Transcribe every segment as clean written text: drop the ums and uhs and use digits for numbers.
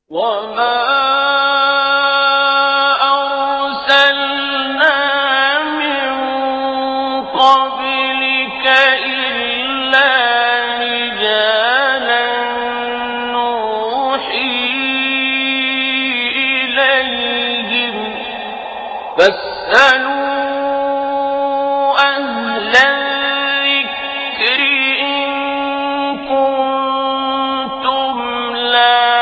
وما أرسلنا من قبلك إلا رجالا نوحي إليهم فاسألوا أهل الذكر إن كنتم لا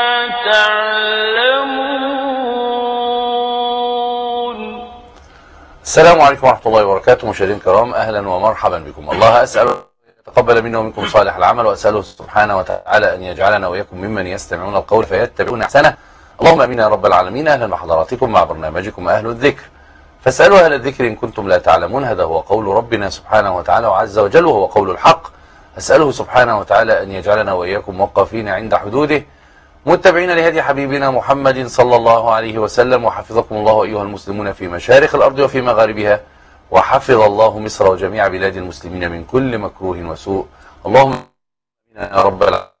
تعلمون. السلام عليكم ورحمة الله وبركاته. مشاهدينا الكرام، أهلا ومرحبا بكم. الله أسأل أن يتقبل منا ومنكم صالح العمل، وأسأله سبحانه وتعالى أن يجعلنا وإياكم ممن يستمعون القول فيتبعون أحسنه. اللهم آمين يا رب العالمين. أهلا بحضراتكم مع برنامجكم أهل الذكر، فاسألوا أهل الذكر إن كنتم لا تعلمون. هذا هو قول ربنا سبحانه وتعالى وعز وجل، وهو قول الحق. أسأله سبحانه وتعالى أن يجعلنا وإياكم موقفين عند حدوده، متبعين لهدي حبيبنا محمد صلى الله عليه وسلم. وحفظكم الله أيها المسلمون في مشارق الأرض وفي مغاربها، وحفظ الله مصر وجميع بلاد المسلمين من كل مكروه وسوء. اللهم يا رب العالمين.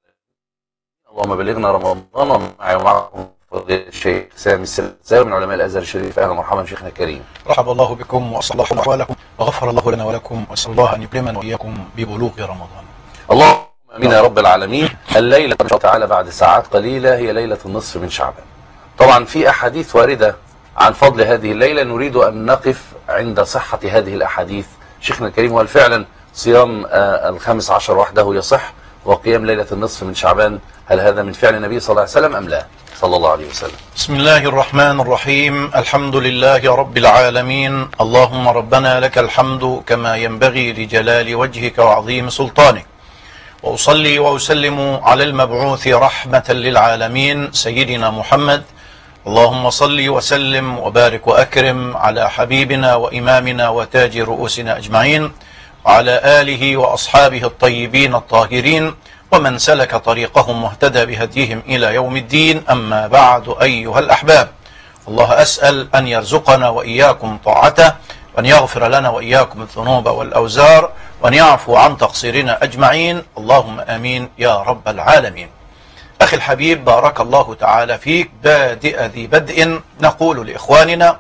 اللهم بلغنا رمضان ومعكم فضيلة الشيخ سامي السلسال من علماء الأزهر الشريف. أهلا ومرحبا شيخنا الكريم. رحب الله بكم وأصلح الله أحوالكم وغفر الله لنا ولكم، وأسأل الله أن يكرمنا وإياكم ببلوغ رمضان. اللهم آمين يا رب العالمين. الليلة إن شاء الله تعالى بعد ساعات قليلة هي ليلة النصف من شعبان. طبعا في أحاديث واردة عن فضل هذه الليلة، نريد أن نقف عند صحة هذه الأحاديث شيخنا الكريم. وهل فعلا صيام الخامس عشر وحده يصح، وقيام ليلة النصف من شعبان هل هذا من فعل النبي صلى الله عليه وسلم أم لا صلى الله عليه وسلم؟ بسم الله الرحمن الرحيم. الحمد لله رب العالمين. اللهم ربنا لك الحمد كما ينبغي لجلال وجهك وعظيم سلطانك، وأصلي وأسلم على المبعوث رحمة للعالمين سيدنا محمد. اللهم صل وسلم وبارك وأكرم على حبيبنا وإمامنا وتاج رؤوسنا أجمعين، وعلى آله وأصحابه الطيبين الطاهرين، ومن سلك طريقهم واهتدى بهديهم إلى يوم الدين. أما بعد أيها الأحباب، الله أسأل أن يرزقنا وإياكم طاعته، وأن يغفر لنا وإياكم الذنوب والأوزار، وأن يعفو عن تقصيرنا أجمعين. اللهم آمين يا رب العالمين. أخي الحبيب، بارك الله تعالى فيك. بادئ ذي بدء نقول لإخواننا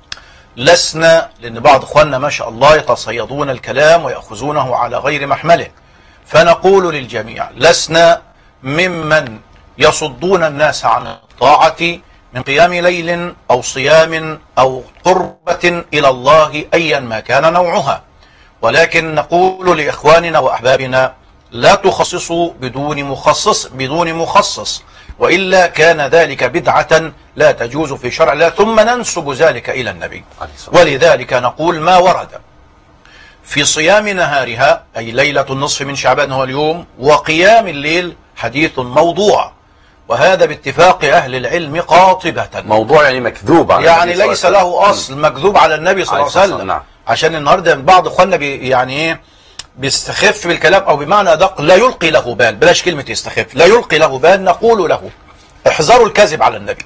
لسنا، لأن بعض إخواننا ما شاء الله يتصيدون الكلام ويأخذونه على غير محمله، فنقول للجميع لسنا ممن يصدون الناس عن الطاعة من قيام ليل أو صيام أو قربة إلى الله أيا ما كان نوعها، ولكن نقول لإخواننا وأحبابنا لا تخصصوا بدون مخصص، وإلا كان ذلك بدعة لا تجوز في شرع الله، ثم ننسب ذلك إلى النبي. ولذلك نقول ما ورد في صيام نهارها أي ليلة النصف من شعبان هو اليوم، وقيام الليل حديث موضوع، وهذا باتفاق أهل العلم قاطبة. موضوع يعني مكذوب على يعني ليس له أصل، مكذوب على النبي صلى الله عليه وسلم. نعم. عشان النهارده بعض اخواننا يعني ايه بيستخف بالكلام، او بمعنى ادق لا يلقي له بال، بلاش كلمه يستخف، لا يلقي له بال. نقول له احذروا الكذب على النبي.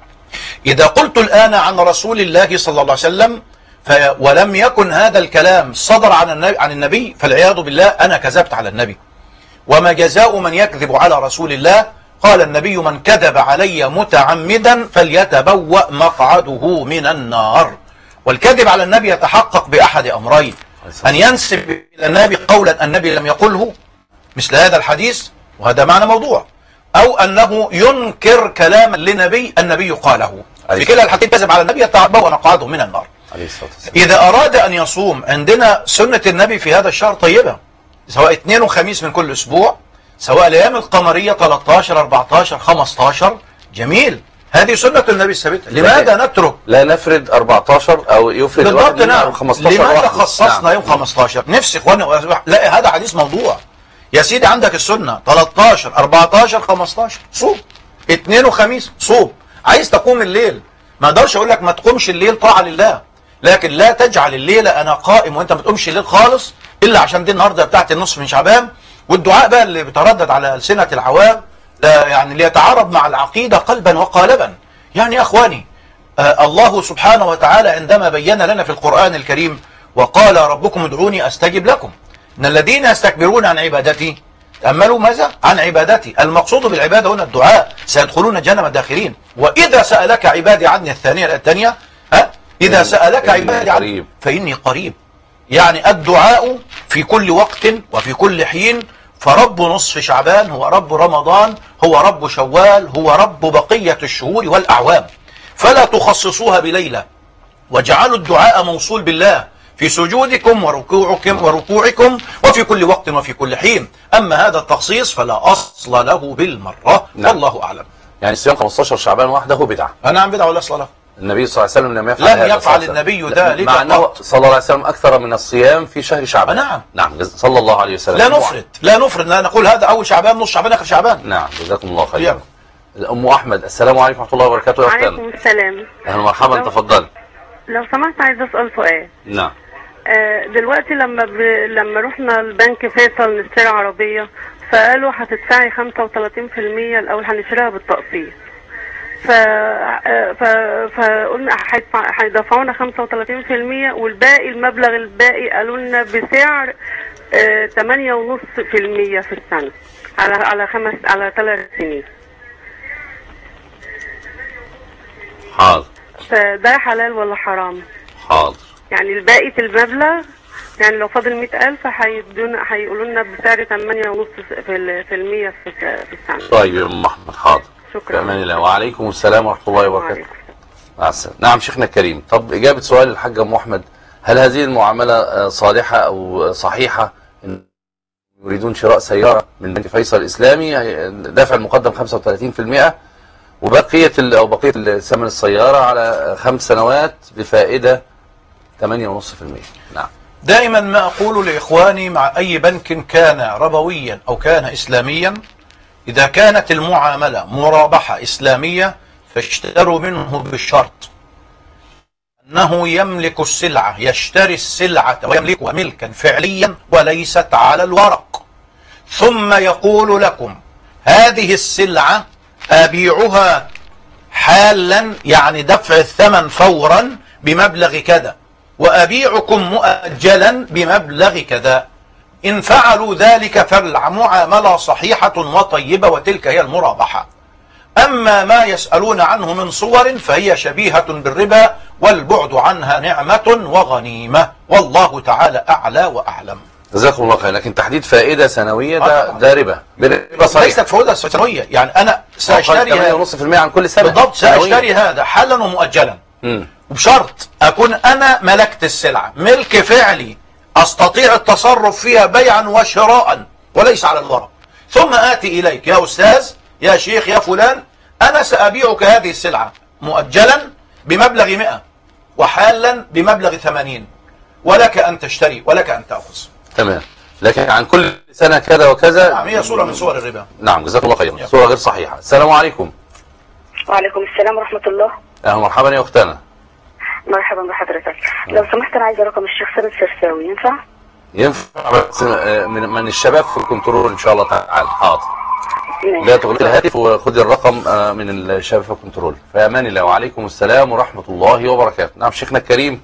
اذا قلت الان عن رسول الله صلى الله عليه وسلم ولم يكن هذا الكلام صدر عن النبي فالعياذ بالله انا كذبت على النبي. وما جزاء من يكذب على رسول الله؟ قال النبي: من كذب علي متعمدا فليتبوأ مقعده من النار. والكذب على النبي يتحقق بأحد أمرين: أن ينسب إلى النبي قولا النبي لم يقله مثل هذا الحديث، وهذا معنى موضوع، أو أنه ينكر كلاما لنبي النبي قاله. في كلا الحالتين كذب على النبي يتبوأ مقعده من النار. إذا أراد أن يصوم، عندنا سنة النبي في هذا الشهر طيبة، سواء اثنين وخميس من كل أسبوع، سواء الأيام القمرية 13 14 15، جميل، هذه سنة النبي الثابتة. لماذا نترك؟ لا نفرد 14 أو يفرد بالضبط. نعم. 15. لماذا خصصنا يوم 15؟ نفسي إخواننا، لا هذا حديث موضوع يا سيدي. عندك السنة 13 14 15 صوم، اثنين وخميس صوم. عايز تقوم الليل، ما اقدرش اقول لك ما تقومش الليل، طاعة لله، لكن لا تجعل الليل انا قائم وانت ما تقومش الليل خالص، الا عشان دي النهارده بتاعت النصف من شعبان. والدعاء بقى اللي بيتردد على ألسنة العوام لا يعني ليتعارض مع العقيدة قلبا وقالبا. يعني يا اخواني، الله سبحانه وتعالى عندما بين لنا في القرآن الكريم: وقال ربكم ادعوني استجب لكم، ان الذين يستكبرون عن عبادتي تأملوا ماذا؟ عن عبادتي. المقصود بالعبادة هنا الدعاء، سيدخلون جهنم داخلين. وإذا سألك عبادي عني، الثانية إذا سألك عبادي عني فإني قريب. يعني الدعاء في كل وقت وفي كل حين. فرب نصف شعبان هو رب رمضان، هو رب شوال، هو رب بقية الشهور والأعوام. فلا تخصصوها بليلة، واجعلوا الدعاء موصول بالله في سجودكم وركوعكم وفي كل وقت وفي كل حين. أما هذا التخصيص فلا أصل له بالمرة. والله أعلم. يعني صيام 15 شعبان وحده بدعة. نعم بدعة ولا أصل له. النبي صلى الله عليه وسلم لم يفعل النبي ذلك، مع أنه صلى الله عليه وسلم أكثر من الصيام في شهر شعبان. نعم صلى الله عليه وسلم. لا نفرد لا نقول هذا أول شعبان، نص شعبان، آخر شعبان. نعم جزاكم الله خيرا. أم أحمد، السلام عليكم ورحمة الله وبركاته. وعليكم السلام. أهلا ومرحبا، تفضل. لو سمحت عايز أسأل سؤال. نعم. دلوقتي لما رحنا البنك فيصل نشتري عربية، فقالوا هتدفعي 35% الأول، هنشتريها بالتقسيط. فقلنا هيدفعونا 35% والباقي المبلغ الباقي قالوا لنا بسعر 8.5% في السنة على 3 سنين. حاضر. فده حلال ولا حرام؟ حاضر. يعني الباقي في المبلغ، يعني لو فاضل 100,000 هيقولوا لنا بسعر 8.5% في السنة. طيب يا أم أحمد، حاضر. شكرا. بأمان الله. وعليكم السلام ورحمة الله وبركاته. مع السلامة. نعم شيخنا الكريم. طب إجابة سؤال الحاج أم أحمد، هل هذه المعاملة صالحة أو صحيحة؟ يريدون شراء سيارة من بنك فيصل الإسلامي، دافع المقدم 35% وبقية ثمن السيارة على 5 سنوات بفائدة 8.5%. نعم. دائما ما أقول لإخواني مع أي بنك كان ربويا أو كان إسلاميا، إذا كانت المعاملة مرابحة إسلامية فاشتروا منه بالشرط أنه يملك السلعة، يشتري السلعة ويملكها ملكا فعليا وليست على الورق، ثم يقول لكم هذه السلعة أبيعها حالا، يعني دفع الثمن فورا بمبلغ كذا، وأبيعكم مؤجلا بمبلغ كذا. إن فعلوا ذلك فالمعاملة صحيحة وطيبة، وتلك هي المرابحة. أما ما يسألون عنه من صور فهي شبيهة بالربا، والبعد عنها نعمة وغنيمة، والله تعالى أعلى وأعلم. جزاكم الله خير. لكن تحديد فائدة سنوية ده ربا صحيح. ليست فائدة سنوية، يعني أنا سأشتري 8.5% عن كل سنة. بالضبط، سأشتري هذا حالا ومؤجلا، وبشرط أكون أنا ملكت السلعة ملك فعلي أستطيع التصرف فيها بيعا وشراء وليس على الورق. ثم آتي إليك يا أستاذ، يا شيخ، يا فلان، أنا سأبيعك هذه السلعة مؤجلا بمبلغ 100 وحالا بمبلغ 80، ولك أن تشتري ولك أن تأخذ. تمام. لكن عن كل سنة كذا وكذا. نعم، هي صورة من صور الربا. نعم جزاك الله خيرا. صورة غير صحيحة. السلام عليكم. وعليكم السلام ورحمة الله. أهلا مرحبا يا أختنا. مرحبا بحضرتك. لو سمحت أنا عايزة رقم الشيخ سامي السرساوي، ينفع؟ ينفع، بس من الشباب في الكنترول إن شاء الله تعالى. حاضر. لا تغلق الهاتف وخذ الرقم من الشباب في الكنترول. في أمان الله. وعليكم السلام ورحمة الله وبركاته. نعم شيخنا الكريم،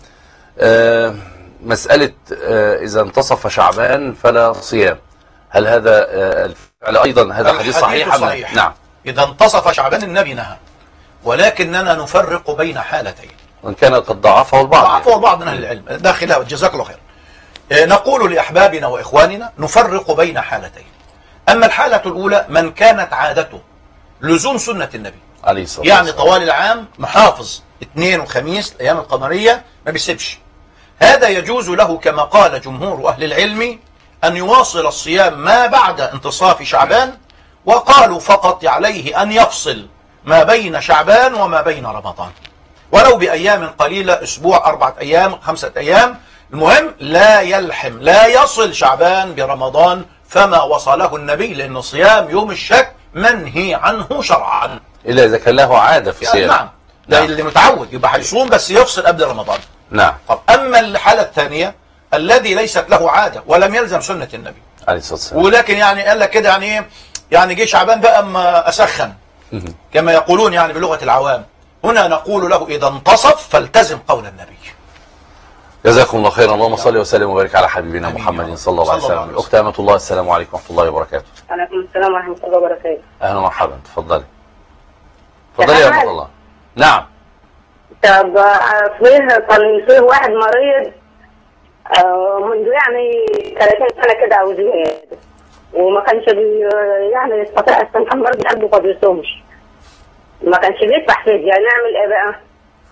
مسألة إذا انتصف شعبان فلا صيام، هل هذا الفعل أيضا هذا حديث صحيح؟ صحيح. نعم. إذا انتصف شعبان النبي نهى، ولكننا نفرق بين حالتين، وإن كان قد ضعفه البعض. ضعفه البعض من أهل العلم، ده خلاف، جزاك الله خير. نقول لأحبابنا وإخواننا نفرق بين حالتين. أما الحالة الأولى من كانت عادته لزوم سنة النبي عليه الصلاة يعني طوال العام محافظ اثنين وخميس الأيام القمرية ما بيسيبش، هذا يجوز له كما قال جمهور أهل العلم أن يواصل الصيام ما بعد انتصاف شعبان، وقالوا فقط عليه أن يفصل ما بين شعبان وما بين رمضان ولو بأيام قليلة، أسبوع، 4 أيام، 5 أيام، المهم لا يلحم، لا يصل شعبان برمضان فما وصله النبي، لأن صيام يوم الشك منهي عنه شرعا إلا إذا كان له عادة في صيام. نعم، ده اللي متعود يبقى هيصوم بس يفصل قبل رمضان. نعم. طب أما الحالة الثانية الذي ليست له عادة ولم يلزم سنة النبي عليه الصلاة والسلام، ولكن يعني قال لك كده يعني ايه، يعني جه شعبان بقى اما أسخن كما يقولون يعني بلغة العوام، هنا نقول له إذا انتصف فالتزم قول النبي. جزاكم الله خيرا. اللهم صل وسلم وبارك على حبيبنا محمد صلى الله عليه وسلم. الاخت امة الله، السلام عليكم ورحمه الله وبركاته. وعليكم السلام ورحمة الله وبركاته. اهلا ومرحبا، تفضلي. تفضلي يا امة الله. نعم. طب فيه واحد مريض منذ يعني 30 سنة كده أو زيادة، وما كانش يعني يستطيع استنحى مرض قلبه ما بيصومش، ما كانش بيدفع فدية، نعمل إيه بقى؟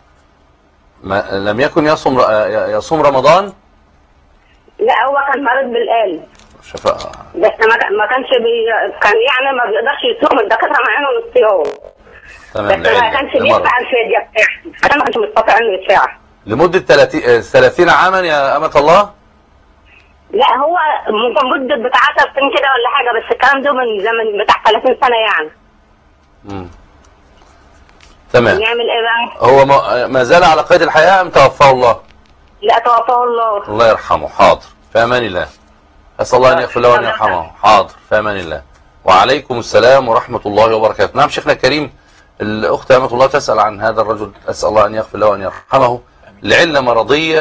لم يكن يصوم رمضان؟ لا، هو كان مريض بالقلب. شفاء. بس ما كانش كان يعني ما بيقدرش يصوم، الدكاترة معينه الصيام. تمام. بس ما كانش بيدفع الفدية بتاعته عشان ما كانش مستطيع انه يدفعها. لمدة 30 عاما يا أمة الله؟ لا، هو ممكن مدة بتاع 10 سنين كده ولا حاجة، بس الكلام ده من زمن بتاع 30 سنة يعني. تمام. نعمل ايه بقى؟ هو ما زال على قيد الحياة أم توفاه الله؟ لا، توفاه الله. الله يرحمه. حاضر، في أمان الله. أسأل الله أن يغفر له وأن يرحمه. حاضر، في أمان الله. وعليكم السلام ورحمة الله وبركاته. نعم شيخنا الكريم، الأخت أمة الله تسأل عن هذا الرجل، أسأل الله أن يغفر له وأن يرحمه، لعلة مرضية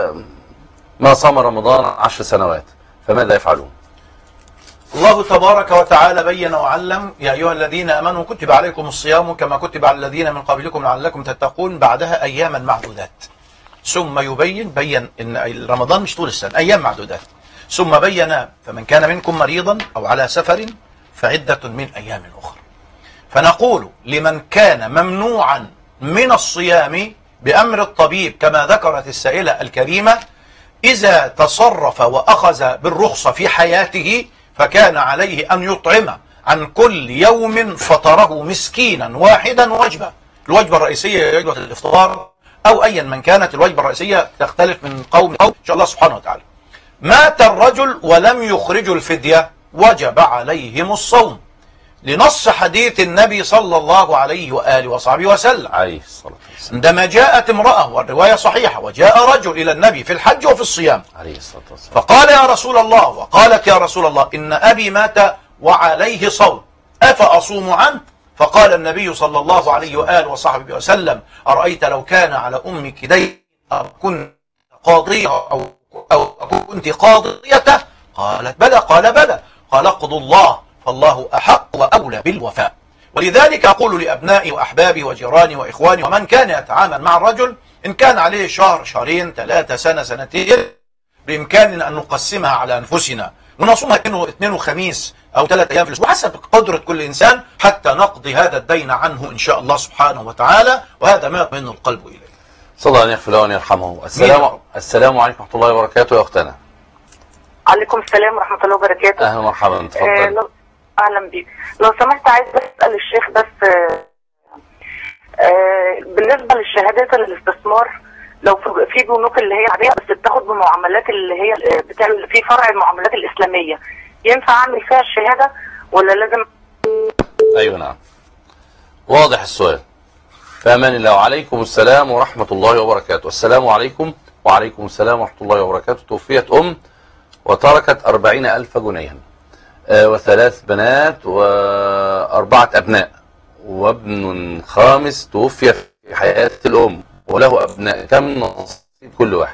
ما صام رمضان 10 سنوات، فماذا يفعلون؟ الله تبارك وتعالى بين وعلم: يا أيها الذين آمنوا كتب عليكم الصيام كما كتب على الذين من قبلكم لعلكم تتقون، بعدها أياما معدودات. ثم بين إن رمضان مش طول السنة، أيام معدودات. ثم بين: فمن كان منكم مريضا أو على سفر فعدة من أيام أخرى. فنقول لمن كان ممنوعا من الصيام بأمر الطبيب كما ذكرت السائلة الكريمة، إذا تصرف وأخذ بالرخصة في حياته فكان عليه أن يطعم عن كل يوم فطره مسكينا واحدا وجبة. الوجبة الرئيسية وجبة الإفطار أو أيا من كانت الوجبة الرئيسية، تختلف من قوم إن شاء الله سبحانه وتعالى. مات الرجل ولم يخرج الفدية وجب عليهم الصوم، لنص حديث النبي صلى الله عليه وآله وصحبه وسلم عليه الصلاة والسلام عندما جاءت امرأة، والرواية صحيحة، وجاء رجل إلى النبي في الحج وفي الصيام، عليه الصلاة والسلام، فقال: يا رسول الله، وقالت: يا رسول الله، إن أبي مات وعليه صوم، أفأصوم عنه؟ فقال النبي صلى الله عليه وآله وصحبه وسلم: أرأيت لو كان على أمك دين أو كنت قاضية أو كنت قاضيته؟ قالت: بلى. قال: بلى. قال: اقضوا الله، فالله أحق وأولى بالوفاء. ولذلك أقول لأبنائي وأحبابي وجيراني وإخواني ومن كان يتعامل مع الرجل، إن كان عليه شهر، شهرين، 3 سنة، سنتين، بإمكاننا أن نقسمها على أنفسنا ونصومها اثنين وخميس أو 3 أيام في الأسبوع حسب قدرة كل إنسان، حتى نقضي هذا الدين عنه إن شاء الله سبحانه وتعالى، وهذا ما يطمئن القلب إليه. صلى الله أن يغفر له وأن يرحمه. السلام عليكم ورحمة الله وبركاته يا أختنا. عليكم السلام ورحمة الله وبركاته. أهلا ومرحبا، تفضل. أهلا بيك. لو سمحت عايز أسأل الشيخ بس بالنسبة للشهادات الاستثمار، لو في بنوك اللي هي عادية بس بتاخد بمعاملات اللي هي بتعمل في فرع المعاملات الإسلامية، ينفع أعمل فيها الشهادة ولا لازم؟ أيوة نعم، واضح السؤال. فأمان الله. وعليكم السلام ورحمة الله وبركاته. السلام عليكم. وعليكم السلام ورحمة الله وبركاته. توفيت وتركت 40,000 جنيها، و3 بنات و4 أبناء، وابن خامس توفي في حياة الأم وله أبناء، كم نصيب كل واحد؟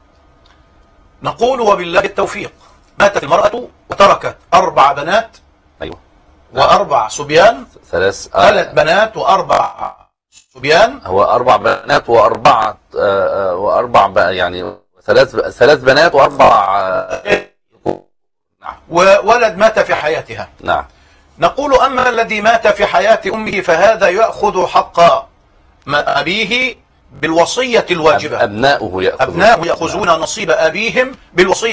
نقول: وبالله التوفيق. ماتت المرأة وتركت 4 بنات، أيوة، و4 صبيان، 3 بنات و4 صبيان. هو 4 بنات وأربع يعني 3 بنات و4 نعم. وولد مات في حياتها. نعم. نقول: أما الذي مات في حياة أمه فهذا يأخذ حق أبيه بالوصية الواجبة. أبناؤه يأخذون نصيب أبيهم بالوصية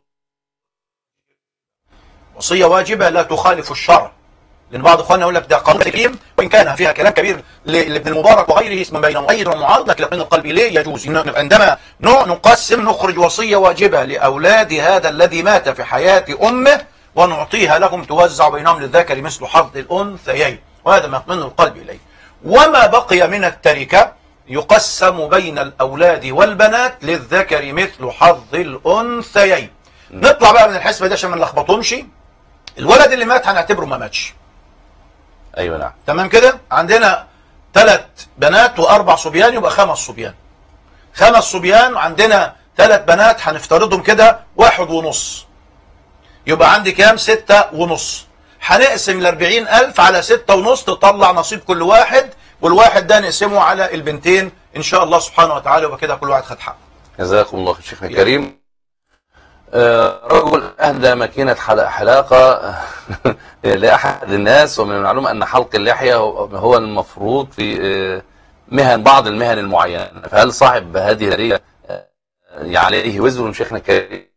وصية واجبة لا تخالف الشرع، لأن بعض إخواننا يقول لك ده قانون تكريم، وإن كان فيها كلام كبير لابن المبارك وغيره اسم بين مؤيد ومعارض، لكن من القلب إليه يجوز عندما نقسم نخرج وصية واجبة لأولاد هذا الذي مات في حياة أمه ونعطيها لهم، توزع بينهم للذكر مثل حظ الأنثيين، وهذا ما يطمئن القلب إليه. وما بقي من التركة يقسم بين الأولاد والبنات للذكر مثل حظ الأنثيين. نطلع بقى من الحسبة ده عشان ما نلخبطهمش. الولد اللي مات هنعتبره ما ماتش. أيوة نعم. تمام كده. عندنا 3 بنات و4 صبيان، يبقى 5 صبيان. 5 صبيان، عندنا 3 بنات هنفترضهم كده 1.5، يبقى عندي كام؟ 6.5. هنقسم 40,000 على 6.5 تطلع نصيب كل واحد، والواحد ده نقسمه على البنتين ان شاء الله سبحانه وتعالى، وبكده كل واحد خد حقه. جزاكم الله خير شيخنا الكريم. رجل أهدى ماكينة حلاقة لأحد الناس، ومن المعلوم أن حلق اللحية هو المفروض في بعض المهن المعينة، فهل صاحب هذه الهدية عليه وزر شيخنا الكريم؟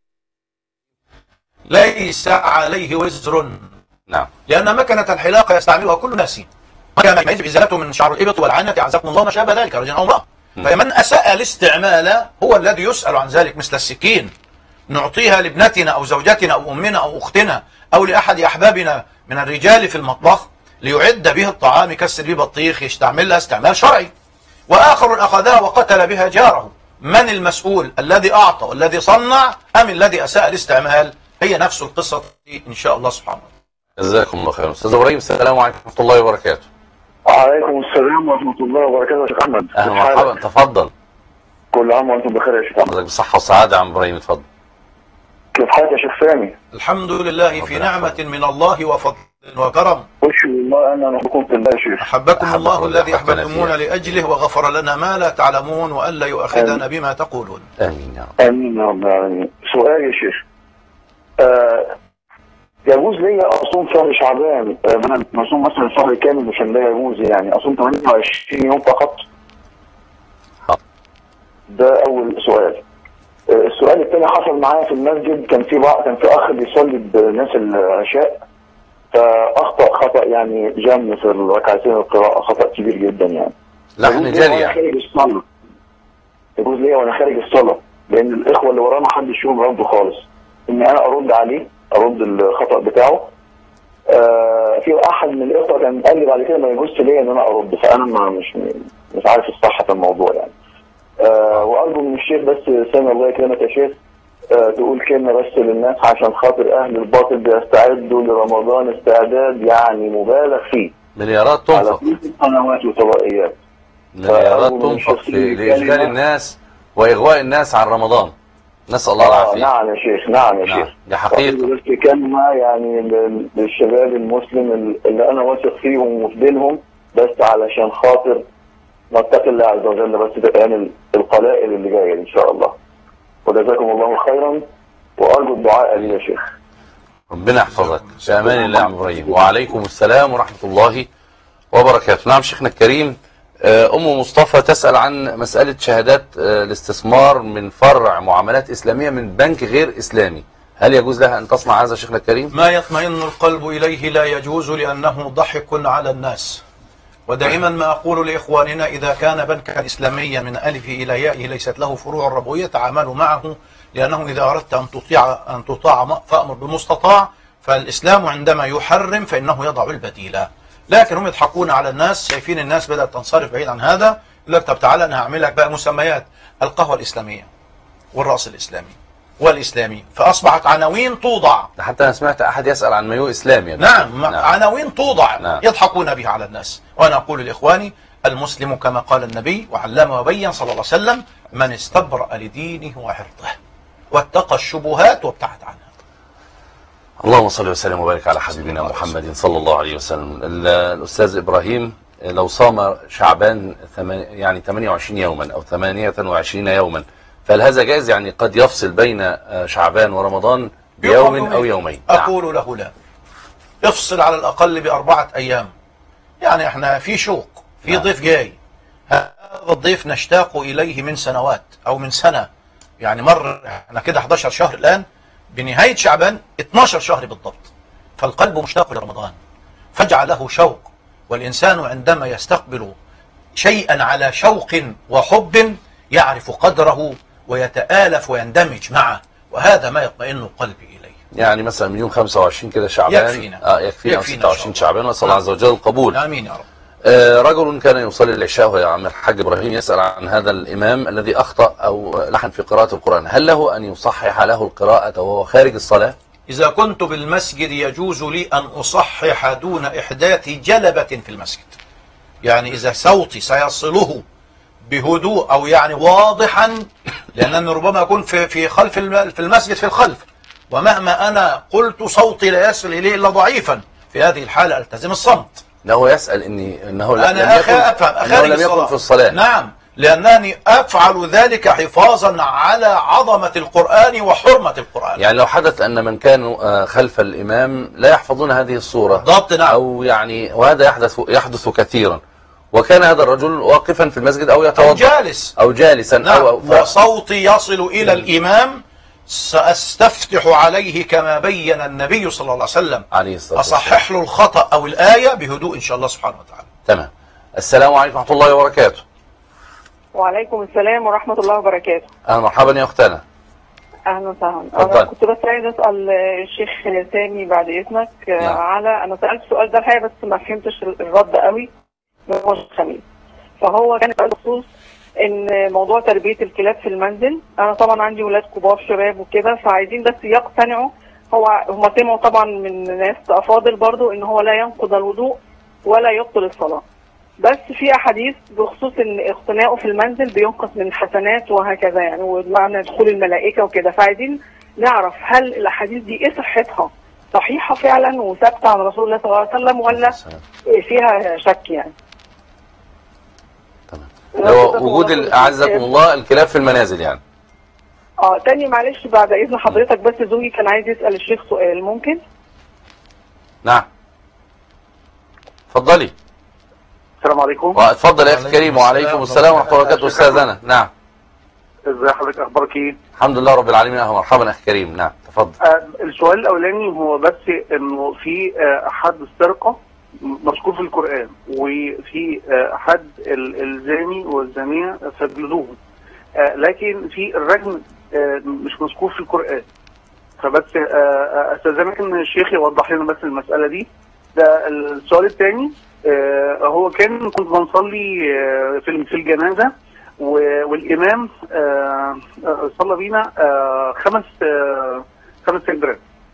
ليس عليه وزر. نعم. لأن مكنة الحلاقة يستعملها كل الناس، كما يجب إزالته من شعر الإبط والعنة عزكم الله ما شابه ذلك رجل أو امرأة. فمن أساء الاستعمال هو الذي يسأل عن ذلك، مثل السكين نعطيها لابنتنا أو زوجتنا أو أمنا أو أختنا أو لأحد أحبابنا من الرجال في المطبخ ليعد به الطعام، يكسر به بطيخ، يستعملها استعمال شرعي. وآخر أخذها وقتل بها جاره. من المسؤول؟ الذي أعطى والذي صنع أم الذي أساء الاستعمال؟ هي نفس القصة إن شاء الله سبحانه وتعالى. جزاكم الله خير. أستاذ إبراهيم، السلام عليكم ورحمة الله وبركاته. وعليكم السلام ورحمة الله وبركاته يا شيخ أحمد. أهلا ومرحبا، تفضل. كل عام وأنتم بخير يا شيخ أحمد. بصحة وسعادة يا عم إبراهيم، اتفضل. كيف حالك يا شيخ سامي؟ الحمد لله في نعمة من الله وفضل وكرم. أشهد الله أن نحبكم في الله يا شيخ. أحبكم الله الذي أحببتمونا لأجله وغفر لنا ما لا تعلمون وألا يؤاخذنا بما تقولون. آمين يا رب. آمين يا رب العالمين. سؤال يا شيخ، يجوز لي أصوم شهر شعبان بدل ما أصوم مثلا شهر كامل؟ عشان لا يجوز يعني أصوم 28 يوم فقط؟ ده أول سؤال. السؤال الثاني، حصل معايا في المسجد كان في أخ بيصلي بالناس العشاء، فأخطأ خطأ يعني جم في الركعتين القراءة، خطأ كبير جدا يعني. لحن جاري يعني. يجوز لي وأنا خارج الصلاة، لأن الإخوة اللي ورانا محدش يشوف رده خالص، إن أنا أرد عليه، أرد الخطأ بتاعه. في أحد من الإخوة كان قال لي بعد كده ما يجوزش لي إن أنا أرد، فأنا مش عارف الصحة في الموضوع يعني. وأرجو من الشيخ بس سامي الله يكرمك يا شيخ تقول كلمة بس للناس عشان خاطر أهل الباطل بيستعدوا لرمضان استعداد يعني مبالغ فيه. مليارات تنفق على كل القنوات والفضائيات. مليارات تنفق لإشغال الناس وإغواء الناس عن رمضان. نسأل الله العافية. نعم يا شيخ، نعم يا شيخ. دي حقيقة. بس كلمة يعني للشباب المسلم اللي أنا واثق فيهم وفي دينهم، بس علشان خاطر نتقي الله عز وجل، بس تبقى القلائل اللي جايه ان شاء الله. وجزاكم الله خيرا، وارجو الدعاء لي يا شيخ. ربنا يحفظك. في امان الله يا عم ابراهيم. وعليكم السلام ورحمه الله وبركاته. نعم شيخنا الكريم. ام مصطفى تسال عن مساله شهادات الاستثمار من فرع معاملات اسلاميه من بنك غير اسلامي، هل يجوز لها ان تصنع هذا شيخنا الكريم؟ ما يطمئن القلب اليه لا يجوز، لانه ضحك على الناس. ودائما ما أقول لإخواننا إذا كان بنكا إسلاميا من ألف إلى يائه ليست له فروع ربوية تعاملوا معه، لأنه إذا أردت أن تطاع فأمر بالمستطاع، فالإسلام عندما يحرم فإنه يضع البديل. لكن هم يضحكون على الناس، شايفين الناس بدأت تنصرف بعيد عن هذا، يقول لك طب تعالى أنا هعمل لك بقى مسميات القهوة الإسلامية والرأس الإسلامي والإسلامي، فأصبحت عناوين توضع. حتى أنا سمعت أحد يسأل عن مايو إسلامي. نعم. عناوين توضع. نعم. يضحكون بها على الناس. وأنا أقول لإخواني المسلم كما قال النبي وعلم وبين صلى الله عليه وسلم من استبرأ لدينه وعرضه واتقى الشبهات وابتعد عنها. اللهم صل وسلم وبارك على حبيبنا محمد صلى الله عليه وسلم. الأستاذ إبراهيم، لو صام شعبان يعني 28 يوما أو 28 يوما، فهل هذا جائز؟ يعني قد يفصل بين شعبان ورمضان بيوم أو يومين. أقول له لا، يفصل على الأقل ب4 أيام. يعني احنا في شوق، في ضيف جاي، هذا الضيف نشتاق إليه من سنوات أو من سنة، يعني مر احنا كده 11 شهر الآن، بنهاية شعبان 12 شهر بالضبط، فالقلب مشتاق لرمضان، فاجعل له شوق. والإنسان عندما يستقبل شيئا على شوق وحب يعرف قدره ويتآلف ويندمج معه، وهذا ما يطمئن قلبي إليه. يعني مثلا من يوم 25 كده شعبان يكفينا 26 شعبان، وصلى الله عز وجل القبول. آمين يا رب. رجل كان يصلي العشاء وهو يا عم الحاج إبراهيم يسأل عن هذا الإمام الذي أخطأ أو لحن في قراءة القرآن، هل له أن يصحح له القراءة وهو خارج الصلاة؟ إذا كنت بالمسجد يجوز لي أن أصحح دون إحداث جلبة في المسجد. يعني إذا صوتي سيصله بهدوء أو يعني واضحا لأنني ربما أكون في خلف في المسجد في الخلف، ومهما أنا قلت صوتي لا يصل إليه إلا ضعيفا، في هذه الحالة ألتزم الصمت. لا هو يسأل أنه أنا لم يكن في الصلاة. نعم، لأنني أفعل ذلك حفاظا على عظمة القرآن وحرمة القرآن. يعني لو حدث أن من كانوا خلف الإمام لا يحفظون هذه الصورة بالضبط، نعم. أو يعني وهذا يحدث كثيرا، وكان هذا الرجل واقفا في المسجد أو يتوضأ أو جالسا، نعم. وصوتي يصل إلى الإمام، سأستفتح عليه كما بين النبي صلى الله عليه وسلم، أصحح له الخطأ أو الآية بهدوء إن شاء الله سبحانه وتعالى. تمام. السلام عليكم ورحمة الله وبركاته. وعليكم السلام ورحمة الله وبركاته. أهلا مرحبا يا أختنا. أهلا وسهلا. أنا كنت بس عايز أسأل الشيخ سامي بعد إذنك. نعم. أنا سألت السؤال ده الحقيقة بس ما فهمتش الرد قوي من الخميس. فهو كان بخصوص إن موضوع تربية الكلاب في المنزل. أنا طبعا عندي ولاد كبار شباب وكده، فعايزين بس يقتنعوا. هم سمعوا طبعا من ناس أفاضل برضو إن هو لا ينقض الوضوء ولا يبطل الصلاة، بس في أحاديث بخصوص إن اقتناؤه في المنزل بينقص من الحسنات وهكذا يعني، ومعنى دخول الملائكة وكده. فعايزين نعرف هل الأحاديث دي إيه صحتها؟ صحيحة فعلا وثابتة عن رسول الله صلى الله عليه وسلم ولا فيها شك يعني؟ تمام. لو وجود أعزكم الله الكلاب في المنازل يعني. تاني معلش بعد إذن حضرتك، بس زوجي كان عايز يسأل الشيخ سؤال، ممكن؟ نعم. اتفضلي. السلام عليكم. اتفضل يا اخي كريم. وعليكم السلام ورحمه الله وبركاته. استاذنا. نعم. ازي حضرتك، اخبارك ايه؟ الحمد لله رب العالمين. اهلا مرحبا اخي كريم. نعم تفضل. السؤال الاولاني هو بس انه في حد السرقه مذكور في القران، وفي حد الزاني والزانيه فاجلدوهم، لكن في الرجم مش مذكور في القران. فبس استاذنك ان الشيخ يوضح لنا بس المساله دي. ده السؤال الثاني. هو كنت بنصلي في الجنازة، والإمام صلى بينا 5 تكبيرات.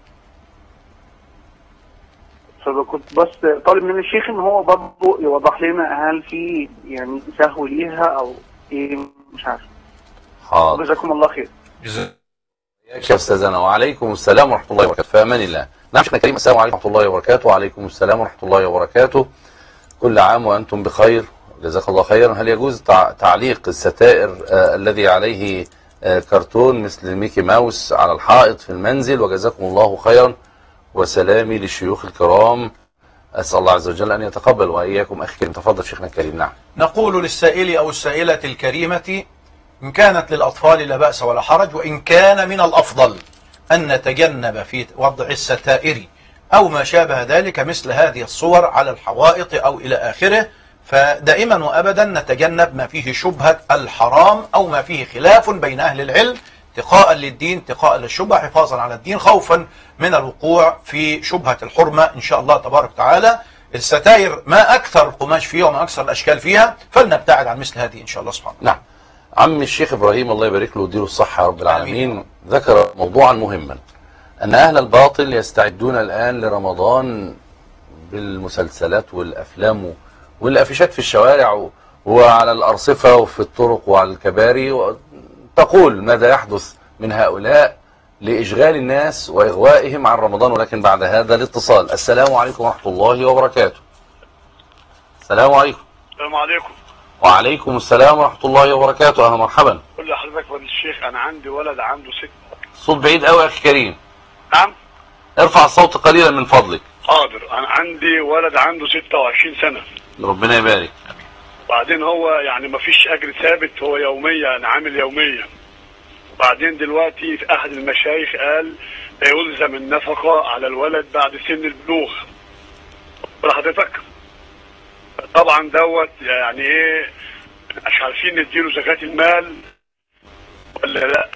فكنت بس طالب من الشيخ ان هو برضه يوضح لنا هل في يعني سهو ليها او ايه، مش عارف. حاضر. جزاكم الله خير. جزاك يا استاذنا. وعليكم السلام ورحمه الله وبركاته. في امان الله. نعم شيخنا كريم. السلام عليكم ورحمه الله وبركاته. وعليكم السلام ورحمه الله وبركاته. كل عام وأنتم بخير، جزاك الله خيرا. هل يجوز تعليق الستائر الذي عليه كرتون مثل ميكي ماوس على الحائط في المنزل؟ وجزاكم الله خيرا، وسلامي للشيوخ الكرام، أسأل الله عز وجل أن يتقبل وإياكم. أخي كريم تفضل شيخنا الكريم. نعم. نقول للسائل أو السائلة الكريمة إن كانت للأطفال لا بأس ولا حرج، وإن كان من الأفضل أن نتجنب في وضع الستائر أو ما شابه ذلك مثل هذه الصور على الحوائط أو إلى آخره، فدائما وأبدا نتجنب ما فيه شبهة الحرام أو ما فيه خلاف بين أهل العلم، اتقاء للدين، اتقاء للشبهة، حفاظا على الدين، خوفا من الوقوع في شبهة الحرمة إن شاء الله تبارك وتعالى. الستائر ما أكثر القماش فيها وما أكثر الأشكال فيها، فلنبتعد عن مثل هذه إن شاء الله سبحانه. نعم. عم الشيخ إبراهيم الله يبارك له ويديله الصحة يا رب العالمين ذكر موضوعا مهما، أن أهل الباطل يستعدون الآن لرمضان بالمسلسلات والأفلام والأفيشات في الشوارع وعلى الأرصفة وفي الطرق وعلى الكباري، تقول ماذا يحدث من هؤلاء لإشغال الناس وإغوائهم عن رمضان. ولكن بعد هذا الاتصال. السلام عليكم ورحمة الله وبركاته. السلام عليكم. السلام عليكم. وعليكم السلام ورحمة الله وبركاته. أهلا مرحبا. قول لحضرتك فضل الشيخ، أنا عندي ولد عنده 6. صوت بعيد قوي يا أخي كريم. نعم. ارفع الصوت قليلا من فضلك. حاضر. أنا عندي ولد عنده 26 سنة. ربنا يبارك. بعدين هو يعني ما فيش أجر ثابت، هو يوميا، أنا عامل يوميا. بعدين دلوقتي في أحد المشايخ قال يلزم النفقة على الولد بعد سن البلوغ. حضرتك طبعا دوت يعني ايه، مش عارفين نديله زكاة المال ولا لا،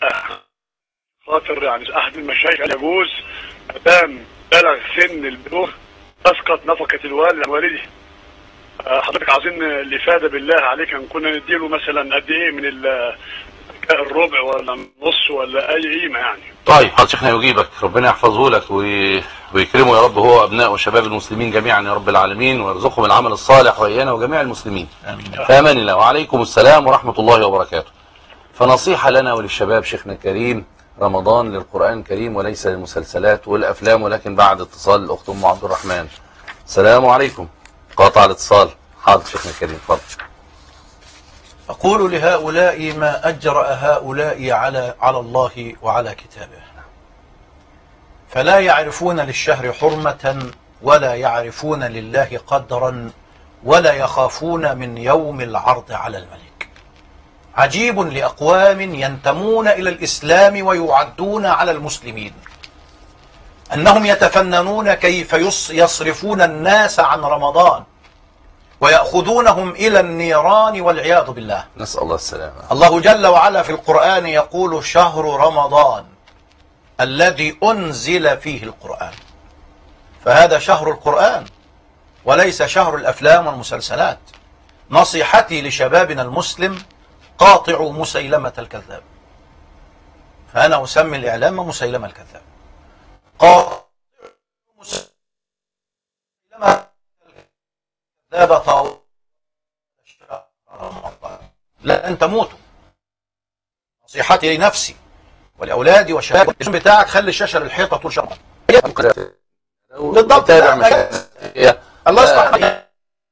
خاطر يعني أحد المشايخ يجوز ما دام بلغ سن البلوغ تسقط نفقة الوالد عن والده. حضرتك عايزين الإفادة بالله عليك، ان كنا نديله مثلا قد ايه من الربع ولا النص ولا اي قيمة يعني. طيب حضرتك شيخنا يجيبك، ربنا يحفظه لك ويكرمه يا رب، هو ابناء وشباب المسلمين جميعا يا رب العالمين، ويرزقهم العمل الصالح وايانا وجميع المسلمين. في امان الله. وعليكم السلام ورحمة الله وبركاته. فنصيحة لنا وللشباب شيخنا الكريم، رمضان للقرآن الكريم وليس للمسلسلات والأفلام. ولكن بعد اتصال الأخت أم عبد الرحمن. السلام عليكم. قاطع الاتصال. حاضر شيخنا الكريم، اتفضل. أقول لهؤلاء ما أجرأ هؤلاء على الله وعلى كتابه، فلا يعرفون للشهر حرمة ولا يعرفون لله قدرا ولا يخافون من يوم العرض على الملك. عجيب لأقوام ينتمون إلى الإسلام ويعدون على المسلمين أنهم يتفننون كيف يصرفون الناس عن رمضان ويأخذونهم إلى النيران والعياذ بالله. نسأل الله السلامة. الله جل وعلا في القرآن يقول: شهر رمضان الذي أنزل فيه القرآن. فهذا شهر القرآن وليس شهر الأفلام والمسلسلات. نصيحتي لشبابنا المسلم: قاطعوا مسيلمة الكذاب. فأنا أسمي الإعلام مسيلمة الكذاب. قاطعوا مسيلمة الكذاب طاووس لن تموتوا. نصيحتي لنفسي ولأولادي وشباب الاسم بتاعك: خلي الشاشة للحيطة طول شهر. بالضبط. الله يصلح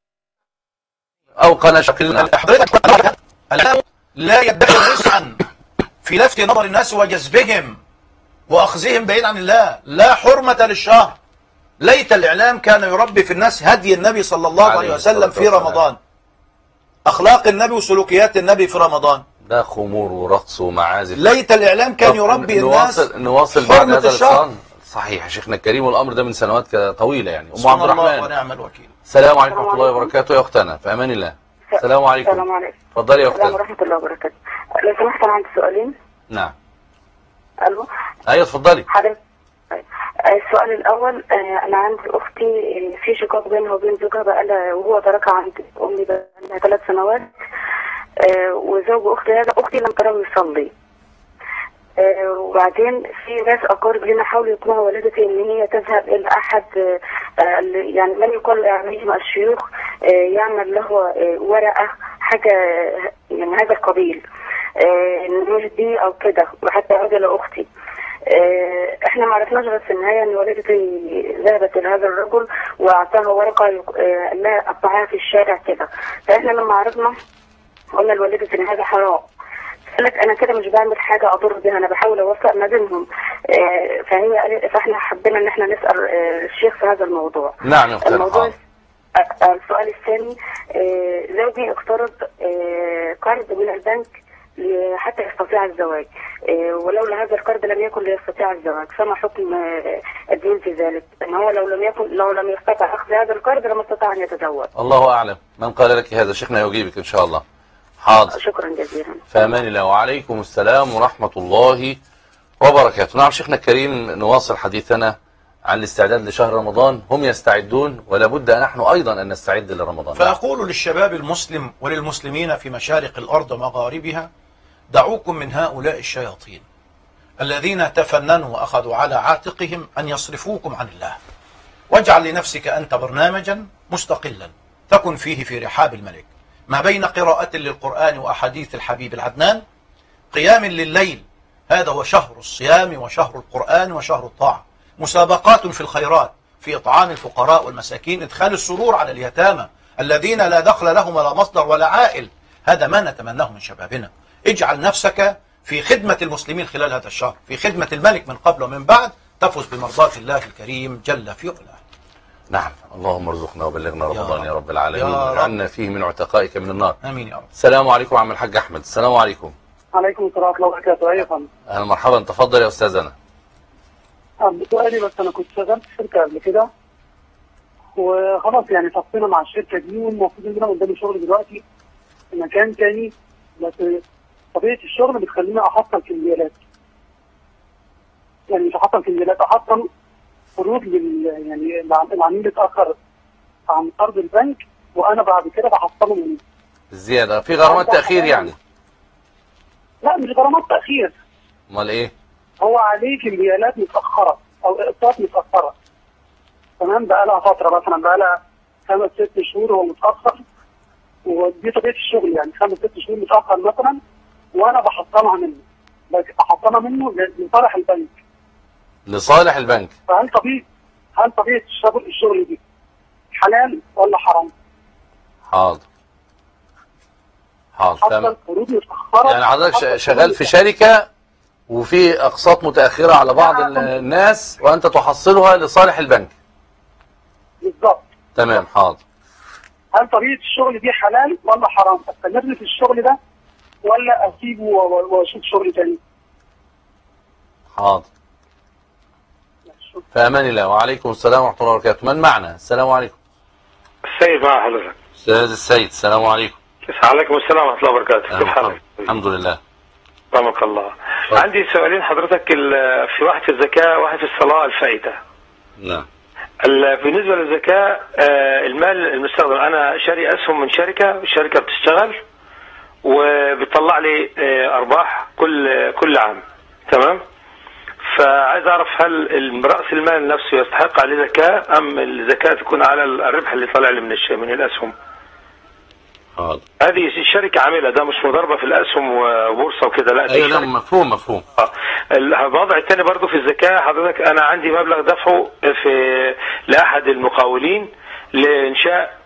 أو قناة شكلنا. حضرتك لا يدخر رزقا في لفت نظر الناس وجذبهم وأخذهم بعيد عن الله. لا حرمة للشهر. ليت الإعلام كان يربي في الناس هدي النبي صلى الله عليه وسلم في رمضان، أخلاق النبي وسلوكيات النبي في رمضان. ده خمور ورقص ومعازف. ليت الإعلام كان يربي الناس. نواصل بعد هذا الاتصال. صحيح يا شيخنا الكريم، والأمر ده من سنوات طويلة يعني. أم عبد الرحمن. ونعم الوكيل. السلام عليكم ورحمة الله وبركاته يا أختنا، في أمان الله. السلام عليكم. السلام عليكم. اتفضلي يا أختنا. السلام ورحمة الله وبركاته. لو سمحت أنا عندي سؤالين. نعم. ألو. أيوه اتفضلي. حضرتك السؤال الأول، أنا عندي أختي في شقاق بينها وبين زوجها بقالها، وهو تركها عند أمي بقالها 3 سنوات. وزوج أختي لم تراه يصلي. وبعدين في ناس أقارب لنا حاولوا يقنعوا والدتي إن هي تذهب إلى أحد يعني من يقال عليهم الشيوخ يعمل له ورقة حاجة من هذا القبيل، نروج بيه أو كده، وحتى عودة لأختي. احنا ما عرفناش بس في النهايه ان والدتي ذهبت الى هذا الرجل واعطاها ورقه لا قطعها في الشارع كده. فاحنا لما عرفنا قلنا لوالدتي ان هذا حرام. قالت انا كده مش بعمل حاجه اضر بها، انا بحاول اوفق ما بينهم. فاحنا حبينا ان احنا نسال الشيخ في هذا الموضوع. نعم يا اختي. الموضوع السؤال الثاني، زوجي اقترض قرض من البنك حتى يستطيع الزواج، ولولا هذا القرض لم يكن ليستطيع الزواج. فما حكم الدين في ذلك؟ ان هو لو لم يستطع اخذ هذا القرض لم يستطع ان يتزوج. الله اعلم من قال لك هذا. شيخنا يجيبك ان شاء الله. حاضر. شكرا جزيلا. في امان الله. وعليكم السلام ورحمه الله وبركاته. نعم شيخنا الكريم، نواصل حديثنا عن الاستعداد لشهر رمضان. هم يستعدون ولا بد نحن ايضا ان نستعد لرمضان. فاقول للشباب المسلم وللمسلمين في مشارق الارض ومغاربها: دعوكم من هؤلاء الشياطين الذين تفننوا وأخذوا على عاتقهم أن يصرفوكم عن الله. واجعل لنفسك أنت برنامجا مستقلا تكن فيه في رحاب الملك، ما بين قراءة للقرآن وأحاديث الحبيب العدنان، قيام لليل، هذا هو شهر الصيام وشهر القرآن وشهر الطاعة. مسابقات في الخيرات، في إطعام الفقراء والمساكين، إدخال السرور على اليتامى الذين لا دخل لهم ولا مصدر ولا عائل. هذا ما نتمناه من شبابنا. اجعل نفسك في خدمة المسلمين خلال هذا الشهر، في خدمة الملك من قبل ومن بعد، تفوز بمرضاة الله الكريم جل في علاه. نعم. اللهم ارزقنا وبلغنا رمضان يا رب العالمين، واجعلنا فيه من عتقائك من النار. امين يا رب. السلام عليكم عم الحاج احمد. السلام عليكم. عليكم السلام ورحمه الله وبركاته. ايوه يا فندم. اهلا مرحبا، تفضل يا استاذنا. سؤالي بس، انا كنت شغال في شركه قبل كده وخلاص يعني فصلنا مع الشركه دي، والمفروض ان انا قدامي شغل دلوقتي في مكان تاني، بس طبيعه الشغل بتخليني احصل كمبيالات، يعني مش احصل كمبيالات، احصل قروض يعني العميل اتاخر عن قرض البنك وانا بعد كده بحصله منه زياده في غرامات تاخير يعني. لا مش غرامات تاخير. امال ايه؟ هو عليه كمبيالات متاخره او اقساط متاخره، تمام، بقى لها فتره، مثلا بقى لها 5 6 شهور هو متاخر، ودي طبيعه الشغل يعني 5 6 شهور متاخر مثلا، وانا بحصلها منه، بحصلها منه لصالح البنك. لصالح البنك. فهل طبيعه الشغل دي حلال ولا حرام؟ حاضر تمام. يعني حضرتك شغال في شركة وفي أقساط متأخرة على بعض الناس وأنت تحصلها لصالح البنك. بالظبط. تمام. حاضر. هل طبيعة الشغل دي حلال ولا حرام؟ استمر في الشغل ده ولا أسيبه وأشوف شغل تاني؟ حاضر. في أمان الله. وعليكم السلام ورحمة الله وبركاته. من معنا؟ السلام عليكم. السيد مع حضرتك. أستاذ السيد، السلام عليكم. عليكم السلام ورحمة الله وبركاته. كيف حالك؟ الحمد لله. رحمك الله. عندي سؤالين حضرتك، في واحد في الزكاة وواحد في الصلاة الفائتة. نعم. بالنسبة للزكاة المال المستخدم، أنا شاري أسهم من الشركة بتشتغل وبتطلع لي أرباح كل عام، تمام؟ فعايز أعرف هل رأس المال نفسه يستحق عليه زكاة أم الزكاة تكون على الربح اللي طالع لي من الأسهم؟ حاضر. هذه الشركة عاملة، ده مش مضاربة في الأسهم وبورصة وكده، لا. أيوة، لا، مفهوم. الوضع الثاني برضو في الزكاة حضرتك، أنا عندي مبلغ دفعه لأحد المقاولين لإنشاء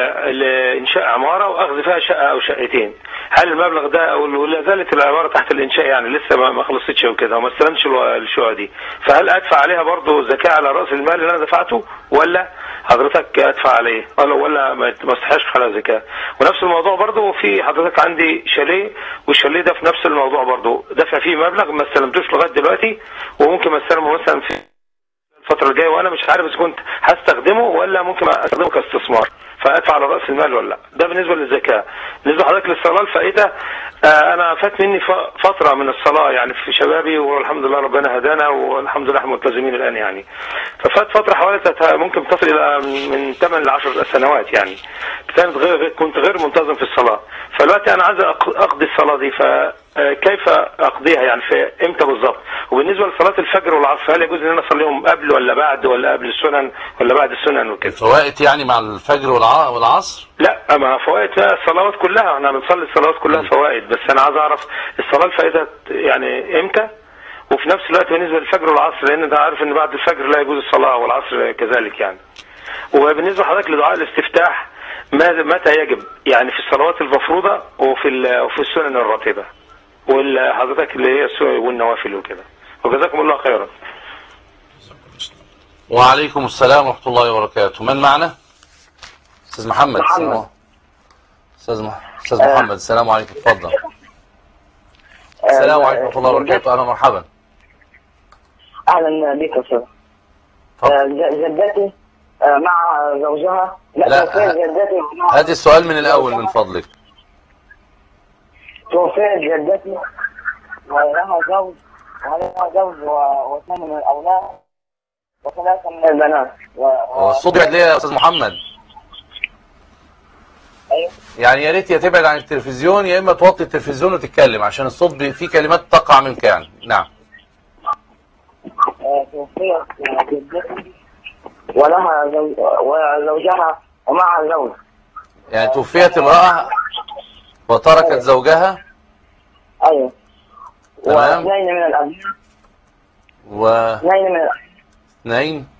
عمارة وأخذ فيها شقة أو شقتين. هل المبلغ ده ولا زالت العمارة تحت الإنشاء، يعني لسه ما خلصتش وكده وما استلمتش الشقة دي، فهل أدفع عليها برضو زكاة على رأس المال اللي أنا دفعته، ولا حضرتك أدفع عليه ولا ما استحقش على زكاة؟ ونفس الموضوع برضو في حضرتك عندي شاليه، والشاليه ده في نفس الموضوع برضو دفع فيه مبلغ ما استلمتوش لغاية دلوقتي، وممكن ما استلمه مثلا في الفترة الجاية، وأنا مش عارف إذا كنت هستخدمه ولا ممكن أستخدمه كاستثمار، فأدفع على رأس المال ولا لا. ده بالنسبة للزكاة. بالنسبة لحضرتك للصلاة الفائتة، أنا فات مني فترة من الصلاة يعني في شبابي، والحمد لله ربنا هدانا والحمد لله احنا ملتزمين الآن يعني. ففات فترة حوالي ممكن تصل إلى من 8 ل 10 سنوات يعني، كنت غير منتظم في الصلاة. فالوقت أنا عايز أقضي الصلاة دي، فكيف أقضيها يعني في إمتى بالظبط؟ وبالنسبة لصلاة الفجر والعصر، هل يجوز إن أنا أصليهم قبل ولا بعد، ولا قبل السنن ولا بعد السنن وكده؟ فوائت يعني مع الفجر والعصر؟ لا، ما فوائد الصلوات كلها، احنا بنصلي الصلوات كلها فوائد، بس انا عايز اعرف الصلاه الفائته يعني امتى، وفي نفس الوقت بالنسبه للفجر والعصر، لان انت عارف ان بعد الفجر لا يجوز الصلاه والعصر كذلك يعني. وبالنسبه لحضرتك لدعاء الاستفتاح، متى يجب يعني في الصلوات المفروضه وفي السنن الراتبه وحضرتك اللي هي والنوافل وكده؟ وجزاكم الله خيرا. وعليكم السلام ورحمه الله وبركاته. من معنا؟ استاذ محمد. استاذ محمد، السلام عليكم. اتفضل. السلام عليكم ورحمه الله وبركاته. اهلا ومرحبا. اهلا بك يا استاذ. جدتي مع زوجها. لا، هاتي السؤال من الاول من فضلك. توفيت جدتي ولها زوج واثنين من الاولاد وثلاثه من البنات. الصوت بعد ليه يا استاذ محمد؟ أيوة. يعني يا ريت تبعد عن التلفزيون، يا اما توطي التلفزيون وتتكلم عشان الصوت فيه كلمات تقع منك يعني. نعم. توفيت جدتي ولها وزوجها ومعها زوج. يعني توفيت امرأة وتركت زوجها. ايوه. تمام. واثنين من الابناء. اثنين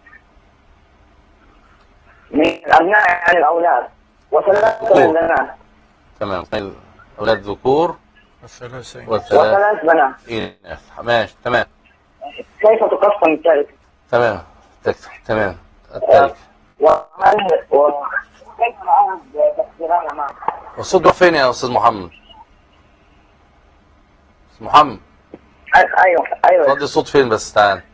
من الابناء يعني الاولاد، وثلاثة من البنات. تمام. اولاد ذكور وثلاث بنات. ماشي. تمام. كيف تقسم التركة؟ تمام. التركة. وكيف نعود تقديرنا معه؟ الصوت راح فين يا استاذ محمد؟ استاذ محمد. ايوه. فضي الصوت فين بس؟ تعال.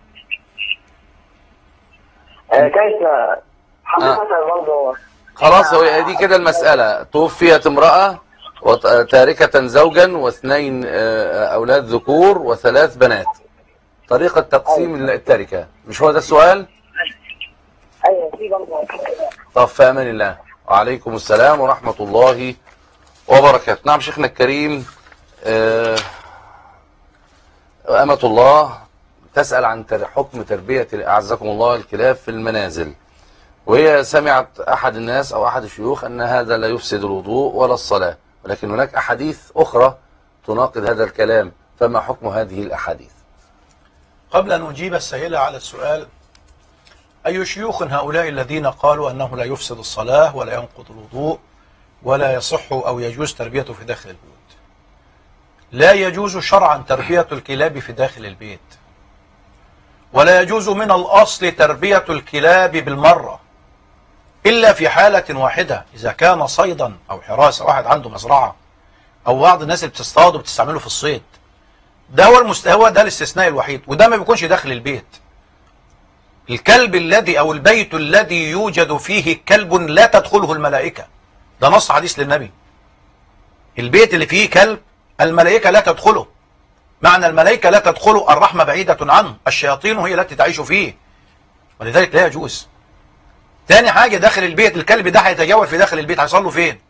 كيف حضرتك برضه؟ خلاص، هو دي كده المسألة. توفيت امرأة وتاركة زوجا واثنين أولاد ذكور وثلاث بنات. طريقة تقسيم التركة، مش هو ده السؤال؟ أيوة في برضه. طب في أمان الله. وعليكم السلام ورحمة الله وبركاته. نعم شيخنا الكريم. أمة الله تسأل عن حكم تربية أعزكم الله الكلاب في المنازل، وهي سمعت أحد الناس أو أحد الشيوخ أن هذا لا يفسد الوضوء ولا الصلاة، ولكن هناك أحاديث أخرى تناقض هذا الكلام، فما حكم هذه الأحاديث؟ قبل أن أجيب السائلة على السؤال، أي شيوخ هؤلاء الذين قالوا أنه لا يفسد الصلاة ولا ينقض الوضوء ولا يصح أو يجوز تربيته في داخل البيوت؟ لا يجوز شرعا تربية الكلاب في داخل البيت، ولا يجوز من الأصل تربية الكلاب بالمرة، إلا في حالة واحدة، إذا كان صيدا أو حراسة، واحد عنده مزرعة أو بعض الناس اللي بتصطاد وبتستعمله في الصيد، ده هو المستوى، ده الاستثناء الوحيد، وده ما بيكونش داخل البيت. الكلب الذي أو البيت الذي يوجد فيه كلب لا تدخله الملائكة، ده نص حديث للنبي. البيت اللي فيه كلب الملائكة لا تدخله، معنى الملائكة لا تدخله الرحمة بعيدة عنه، الشياطين هي التي تعيش فيه، ولذلك لا يجوز. تاني حاجة، داخل البيت الكلب ده هيتجول في داخل البيت، هيصل له فين؟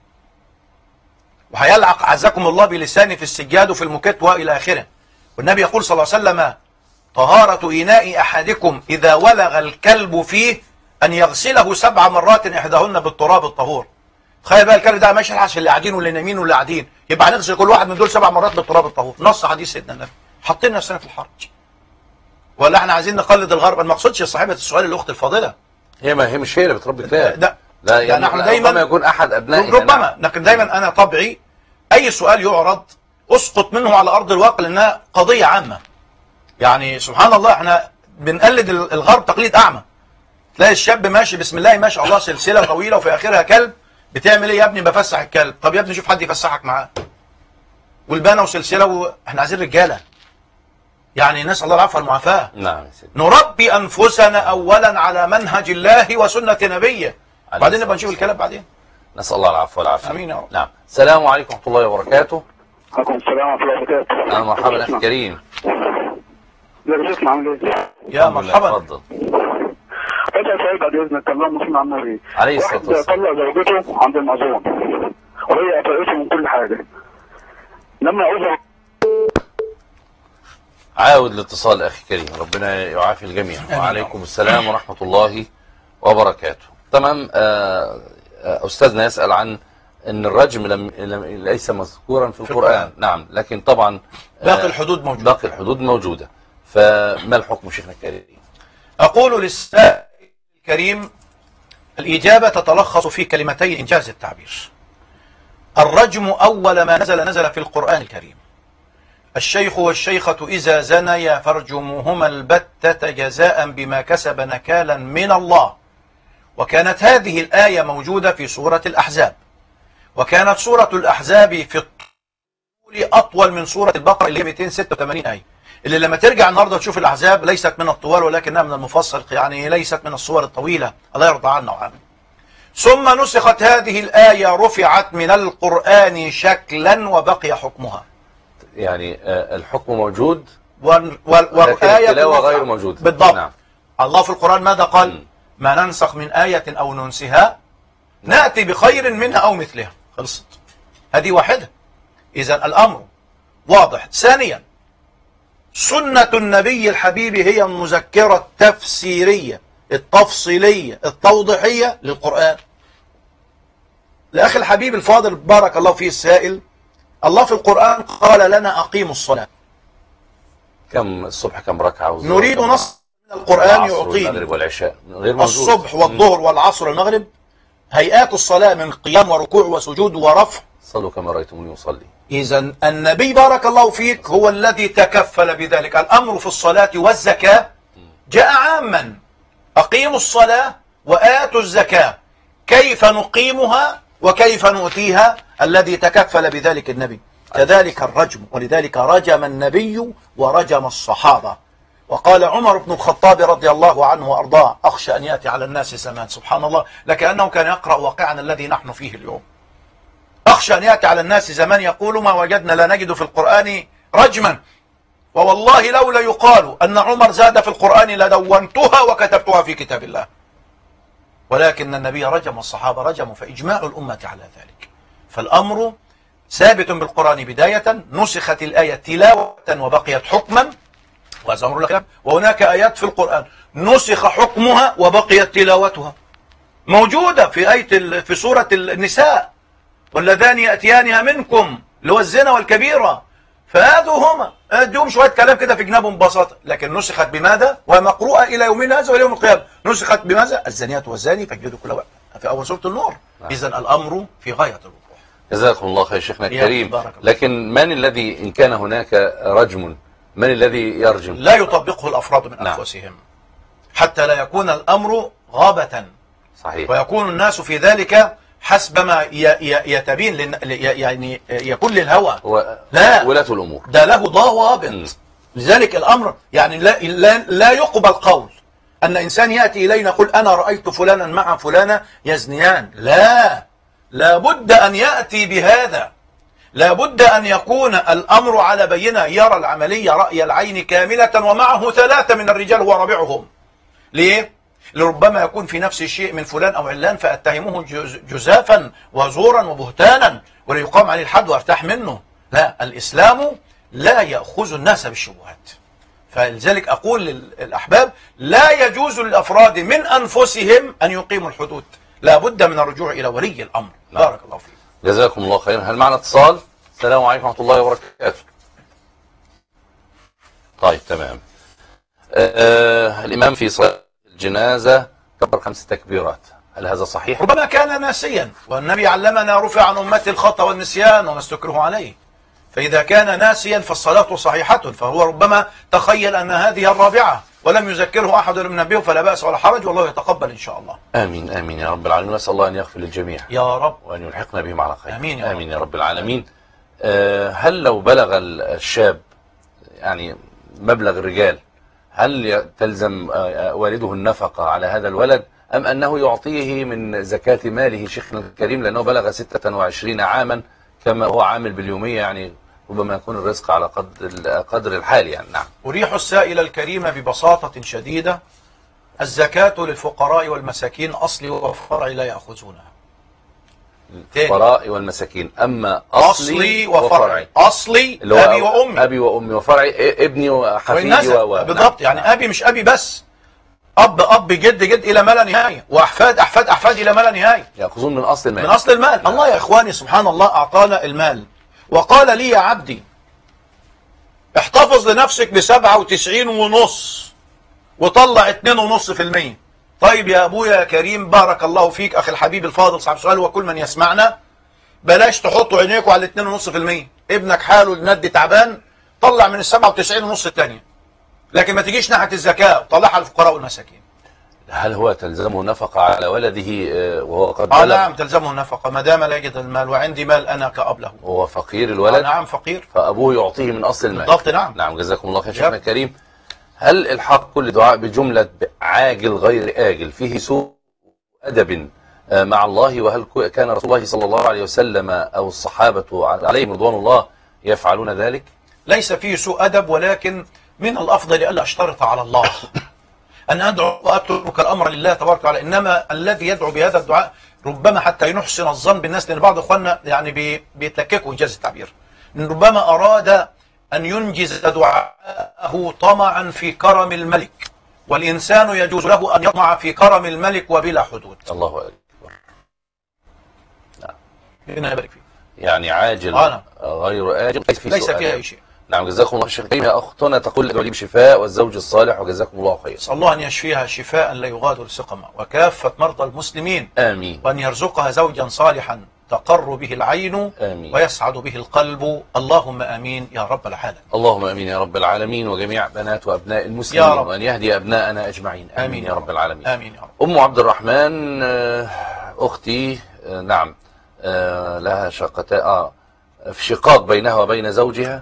وهيلعق عزكم الله بلسانه في السجاد وفي المكت وإلى آخره. والنبي يقول صلى الله عليه وسلم: طهارة إناء أحدكم إذا ولغ الكلب فيه أن يغسله 7 مرات إحداهن بالتراب الطهور. تخيل بقى الكلب ده ماشي يلحس اللي قاعدين واللي نايمين واللي قاعدين، يبقى هنغسل كل واحد من دول 7 مرات بالتراب الطهور، نص حديث سيدنا النبي. حاطين نفسنا في الحرج، ولا احنا عايزين نقلد الغرب؟ انا ما اقصدش صاحبة السؤال الأخت الفاضلة، هي مش هي اللي بتربي كلاب، لا يعني احنا دايما يكون أحد أبنائنا، ربما، لكن دايما أنا طبعي أي سؤال يعرض أسقط منه على أرض الواقع، لأنها قضية عامة. يعني سبحان الله احنا بنقلد الغرب تقليد أعمى. تلاقي الشاب ماشي بسم الله ما شاء الله سلسلة طويلة وفي آخرها كلب، بتعمل ايه يا ابني؟ بفسح الكلب. طب يا ابني شوف حد يفسحك معاه. والبانة وسلسلة احنا عايزين رجالة، يعني نسأل الله العفو والمعافاة. نعم يا سيدي. نربي أنفسنا أولا على منهج الله وسنة نبيه، بعدين نبقى نشوف الكلام بعدين. نسأل الله العفو والعافية. امين يا رب. نعم. السلام عليكم ورحمة الله وبركاته. عليكم السلام ورحمة الله وبركاته. أهلا مرحبا أخي كريم. ازيك يا شيخنا، عامل ايه؟ يا مرحبا. اتفضل. اسال سؤال بعد اذنك، اللهم صل على النبي. عليه الصلاة والسلام. واحد طلق زوجته عند المأذون وهي قفلته من كل حاجة، لما عاوزها. عاود الاتصال أخي كريم، ربنا يعافي الجميع. وعليكم السلام ورحمة الله وبركاته. تمام. أستاذنا يسأل عن أن الرجم ليس مذكورا في القرآن. نعم، لكن طبعا باقي الحدود موجودة. باقي الحدود موجودة. فما الحكم شيخنا الكريم؟ أقول للسائل الكريم الإجابة تتلخص في كلمتين إنجاز التعبير. الرجم أول ما نزل في القرآن الكريم. الشيخ والشيخة إذا زنيا فارجموهما البتة جزاء بما كسب نكالا من الله. وكانت هذه الآية موجودة في سورة الأحزاب، وكانت سورة الأحزاب في الطول أطول من سورة البقرة اللي هي 286 آية، اللي لما ترجع النهاردة تشوف الأحزاب ليست من الطوال ولكنها من المفصل، يعني ليست من الصور الطويلة، الله يرضى عنا وعنه. ثم نسخت هذه الآية، رفعت من القرآن شكلا وبقي حكمها. يعني الحكم موجود والآية التلاوة غير موجودة. بالضبط. نعم. الله في القرآن ماذا قال؟ ما ننسخ من آية أو ننسها نأتي بخير منها أو مثلها. خلصت، هذه واحدة. إذن الأمر واضح. ثانيا، سنة النبي الحبيب هي المذكرة التفسيرية التفصيلية التوضيحية للقرآن. لأخي الحبيب الفاضل بارك الله فيه السائل، الله في القرآن قال لنا أقيموا الصلاة. كم الصبح كم ركعة؟ نريد نص من القرآن يعطينا المغرب والعشاء غير الصبح والظهر والعصر والمغرب هيئات الصلاة من قيام وركوع وسجود ورفع. صلوا كما رأيتموني أصلي. إذن النبي بارك الله فيك هو الذي تكفل بذلك. الأمر في الصلاة والزكاة جاء عاما، أقيموا الصلاة وآتوا الزكاة. كيف نقيمها وكيف نؤتيها؟ الذي تكفل بذلك النبي. كذلك الرجم، ولذلك رجم النبي ورجم الصحابة. وقال عمر بن الخطاب رضي الله عنه وأرضاه: أخشى أن يأتي على الناس زمان، سبحان الله، لكأنه كان يقرأ واقعنا الذي نحن فيه اليوم. أخشى أن يأتي على الناس زمان يقول ما وجدنا لا نجد في القرآن رجما، ووالله لولا يقال أن عمر زاد في القرآن لدونتها وكتبتها في كتاب الله. ولكن النبي رجم والصحابة رجموا، فإجماع الأمة على ذلك. فالأمر ثابت بالقرآن بداية، نسخت الآية تلاوة وبقيت حكما، وهذا أمر الخلاف. وهناك آيات في القرآن نسخ حكمها وبقيت تلاوتها، موجودة في آية في سورة النساء: واللذان يأتيانها منكم اللي هو الزنا والكبيرة فهذو هما ادوهم شويه كلام كده في جنابهم ببساطه، لكن نسخت بماذا؟ ومقروءه الى يومنا هذا واليوم القيامه. نسخت بماذا؟ الزانيات والزاني فاجلدوا كل واحد في اول سوره النور. اذا الامر في غايه الوضوح. جزاكم الله خير شيخنا الكريم. لكن من الذي ان كان هناك رجم من الذي يرجم؟ لا يطبقه الافراد من انفسهم حتى لا يكون الامر غابه. صحيح. ويكون الناس في ذلك حسب ما يتبين يعني يكون للهوى. لا، ولاة الامور ده له ضوابط. لذلك الامر يعني لا يقبل قول ان انسان ياتي الينا يقول انا رايت فلانا مع فلانه يزنيان. لا، لابد ان ياتي بهذا، لابد ان يكون الامر على بينه، يرى العمليه راي العين كامله ومعه 3 من الرجال هو رابعهم. ليه؟ لربما يكون في نفس الشيء من فلان أو علان فأتهمه جزافا وزورا وبهتانا وليقام عليه الحد وارتاح منه. لا، الإسلام لا يأخذ الناس بالشبهات. فلذلك أقول للأحباب لا يجوز للأفراد من أنفسهم أن يقيموا الحدود، لا بد من الرجوع إلى ولي الأمر. بارك الله فيك. جزاكم الله خيرا. هل معنا اتصال؟ السلام عليكم ورحمة الله وبركاته. طيب تمام. الإمام في صلاة الجنازة كبر 5 تكبيرات، هل هذا صحيح؟ ربما كان ناسيا، والنبي علمنا رفع عن أمتي الخطأ والنسيان وما استكره عليه. فإذا كان ناسيا فالصلاة صحيحة، فهو ربما تخيل أن هذه الرابعة ولم يذكره أحد من نبيه، فلا بأس ولا حرج، والله يتقبل إن شاء الله. آمين آمين يا رب العالمين. نسأل الله أن يغفر للجميع يا رب وأن يلحقنا بهم على خير. آمين يا رب. آمين يا رب العالمين. هل لو بلغ الشاب يعني مبلغ الرجال هل تلزم والده النفقة على هذا الولد أم أنه يعطيه من زكاة ماله شيخنا الكريم لأنه بلغ 26 عاما كما هو عامل باليومية، يعني ربما يكون الرزق على قدر الحال يعني. نعم. أريح السائل الكريم ببساطة شديدة، الزكاة للفقراء والمساكين أصلي وفرعي لا يأخذونها. الفقراء والمساكين، أما أصلي وفرعي. أصلي أبي وأمي، أبي وأمي، وفرعي ابني وحفيدي بالضبط. يعني نعم. أبي مش أبي بس، أب جد إلى ما لا نهاية، وأحفاد إلى ما لا نهاية، يأخذون من أصل المال. من أصل المال. الله يا إخواني سبحان الله أعطانا المال وقال لي يا عبدي احتفظ لنفسك ب97.5 وطلع 2.5%. طيب يا أبويا يا كريم بارك الله فيك أخي الحبيب الفاضل صاحب سؤال وكل من يسمعنا، بلاش تحطوا عينيكم على 2.5%. ابنك حاله الند تعبان، طلع من 97.5 الثانية، لكن ما تجيش ناحية الزكاة طلعها للفقراء والمساكين. هل هو تلزمه نفقة على ولده وهو قد بلغ؟ نعم تلزمه نفقة ما دام لا يجد المال، وعندي مال أنا كأب له. هو فقير الولد؟ نعم فقير، فأبوه يعطيه من أصل المال. بالضبط. نعم. نعم جزاكم الله خير شيخنا الكريم. هل الحق كل دعاء بجملة عاجل غير آجل فيه سوء أدب مع الله؟ وهل كان رسول الله صلى الله عليه وسلم أو الصحابة عليهم رضوان الله يفعلون ذلك؟ ليس فيه سوء أدب، ولكن من الأفضل ألا أشترط على الله أن أدعو وأترك الأمر لله تبارك وتعالى. إنما الذي يدعو بهذا الدعاء ربما حتى يحسن الظن بالناس، لأن بعض إخواننا يعني بيتلككوا إنجاز التعبير، ربما أراد أن ينجز دعاءه طمعا في كرم الملك، والإنسان يجوز له أن يطمع في كرم الملك وبلا حدود. الله أكبر. نعم. ربنا يبارك فيك. يعني عاجل غير آجل ليس فيها أي شيء. نعم جزاكم الله شيخ الكريم. يا أختنا تقول ادعوا لي بشفاء والزوج الصالح وجزاكم الله خير. أسأل الله أن يشفيها شفاء لا يغادر سقما وكافة مرضى المسلمين. آمين. وأن يرزقها زوجا صالحا تقر به العين آمين. ويسعد به القلب. اللهم آمين يا رب العالمين. اللهم آمين يا رب العالمين، وجميع بنات وأبناء المسلمين، وأن يهدي أبناءنا أجمعين. آمين يا رب العالمين. آمين يا رب. أم عبد الرحمن أختي نعم لها شقتاء في شقاق بينها وبين زوجها،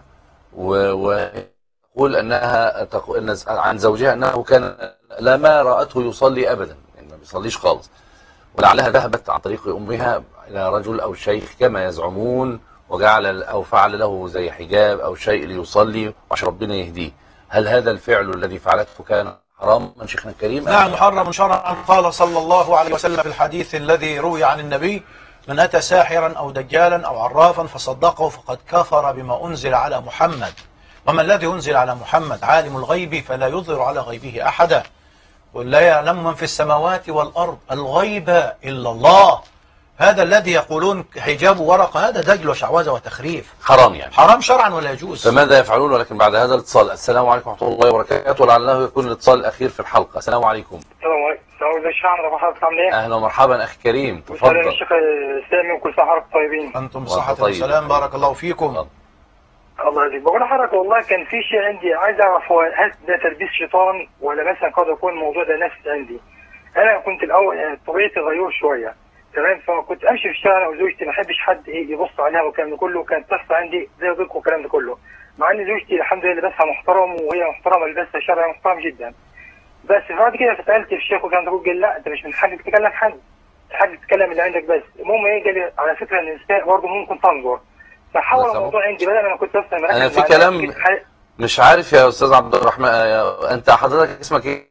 وتقول أنها عن زوجها أنه كان لما رأته يصلي أبدا، يعني ما بيصليش خالص، ولعلها ذهبت عن طريق أمها إلى رجل أو شيخ كما يزعمون وجعل أو فعل له زي حجاب أو شيء ليصلي عشان ربنا يهديه. هل هذا الفعل الذي فعلته كان حرام من شيخنا الكريم؟ نعم محرم شرعا. قال صلى الله عليه وسلم في الحديث الذي روي عن النبي: من أتى ساحرا أو دجالا أو عرافا فصدقه فقد كفر بما أنزل على محمد. وما الذي أنزل على محمد؟ عالم الغيب فلا يظهر على غيبه أحدا، قل لا يعلم من في السماوات والأرض الغيب إلا الله. هذا الذي يقولون حجاب ورقة هذا دجل وشعوذة وتخريف، حرام يعني، حرام شرعا ولا يجوز. فماذا يفعلون؟ ولكن بعد هذا الاتصال. السلام عليكم ورحمة الله وبركاته، ولعله يكون الاتصال الأخير في الحلقة. السلام عليكم. السلام عليكم. حضرتك عامل ايه؟ اهلا ومرحبا اخي كريم، تفضل. الشيخ سامي وكل سنه وحضرتك طيبين. انتم بصحة والسلام، بارك الله فيكم. الله يجزيك. بقول لحضرتك والله كان في شيء عندي عايز اعرف، هو هل ده تلبيس شيطان ولا مثلا قد يكون الموضوع ده نفس عندي؟ انا كنت الاول يعني طبيعتي غيور شويه، تمام، فكنت امشي في الشارع انا وزوجتي ما احبش حد يبص عليها والكلام ده كله، كانت تحصل عندي زي ضيق والكلام ده كله، مع ان زوجتي الحمد لله لبسها محترم وهي محترمه، لبسها شرعي محترم جدا. بس بعد كده سالت الشيخ وكان قال لا انت مش من حقك تكلم حد، حد تتكلم اللي عندك بس. المهم ايه، قال لي على فكره ان النساء برضه ممكن تنظر، فحول الموضوع عندي بدل انا كنت اصلا انا في كلام مش عارف يا استاذ عبد الرحمن، انت حضرتك اسمك ايه؟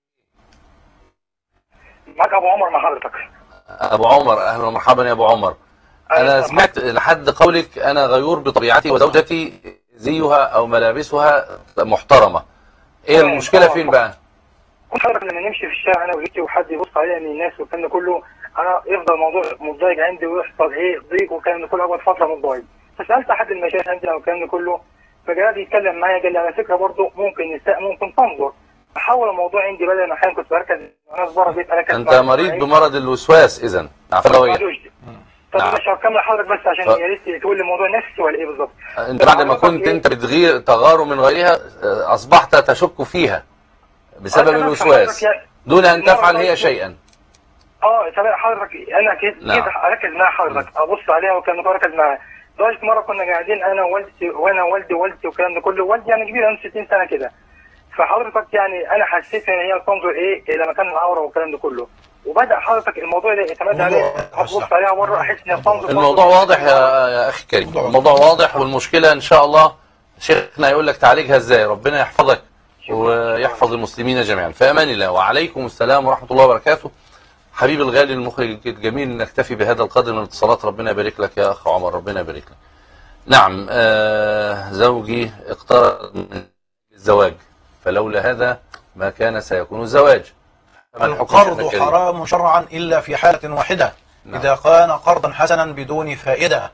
معاك ابو عمر مع حضرتك. ابو عمر، اهلا ومرحبا يا ابو عمر. انا سمعت لحد قولك انا غيور بطبيعتي وزوجتي زيها او ملابسها محترمه. ايه المشكله فين بقى؟ كنت حضرتك لما نمشي في الشارع انا وزوجتي وحد يبص عليا من الناس والكلام ده كله، انا يفضل الموضوع متضايق عندي ويحصل ايه ضيق والكلام ده كله، اقعد فتره متضايق. فسالت احد المشايخ عندنا والكلام ده كله، فجاء يتكلم معايا قال لي على فكره برضه ممكن النساء ممكن تنظر. حول الموضوع عندي بدل ما احيانا كنت بركز ناس بره بيت اركز. انت مريض بمرض الوسواس اذا عفويا. طب مش هكمل حضرتك بس عشان يا ريت تقول لي الموضوع نفسي ولا ايه بالظبط؟ انت بعد ما كنت انت بتغير تغار من غيرها اصبحت تشك فيها بسبب الوسواس دون ان تفعل هي شيئا. تمام حضرتك، انا كده اركز مع حضرتك، ابص عليها وكان اركز معاها. لدرجه مره كنا قاعدين انا ووالدتي وانا والدي والكلام ده كله، والدي يعني كبير عنده 60 سنه كده، فحضرتك يعني انا حسيت ان هي تنظر ايه الى مكان العوره والكلام ده كله، وبدا حضرتك الموضوع ده يتمادى عليه، ابص عليها مره احس ان تنظر. الموضوع واضح يا اخي كريم، الموضوع واضح، والمشكله ان شاء الله شيخنا يقول لك تعالجها ازاي. ربنا يحفظك ويحفظ المسلمين جميعا. في امان الله. وعليكم السلام ورحمه الله وبركاته. حبيبي الغالي المخرج الجميل، نكتفي بهذا القدر من الاتصالات. ربنا يبارك لك يا اخ عمر، ربنا يبارك لك. نعم، زوجي اقترب من الزواج، فلولا هذا ما كان سيكون الزواج. القرض حرام شرعا إلا في حالة واحدة. نعم. إذا كان قرضا حسنا بدون فائدة.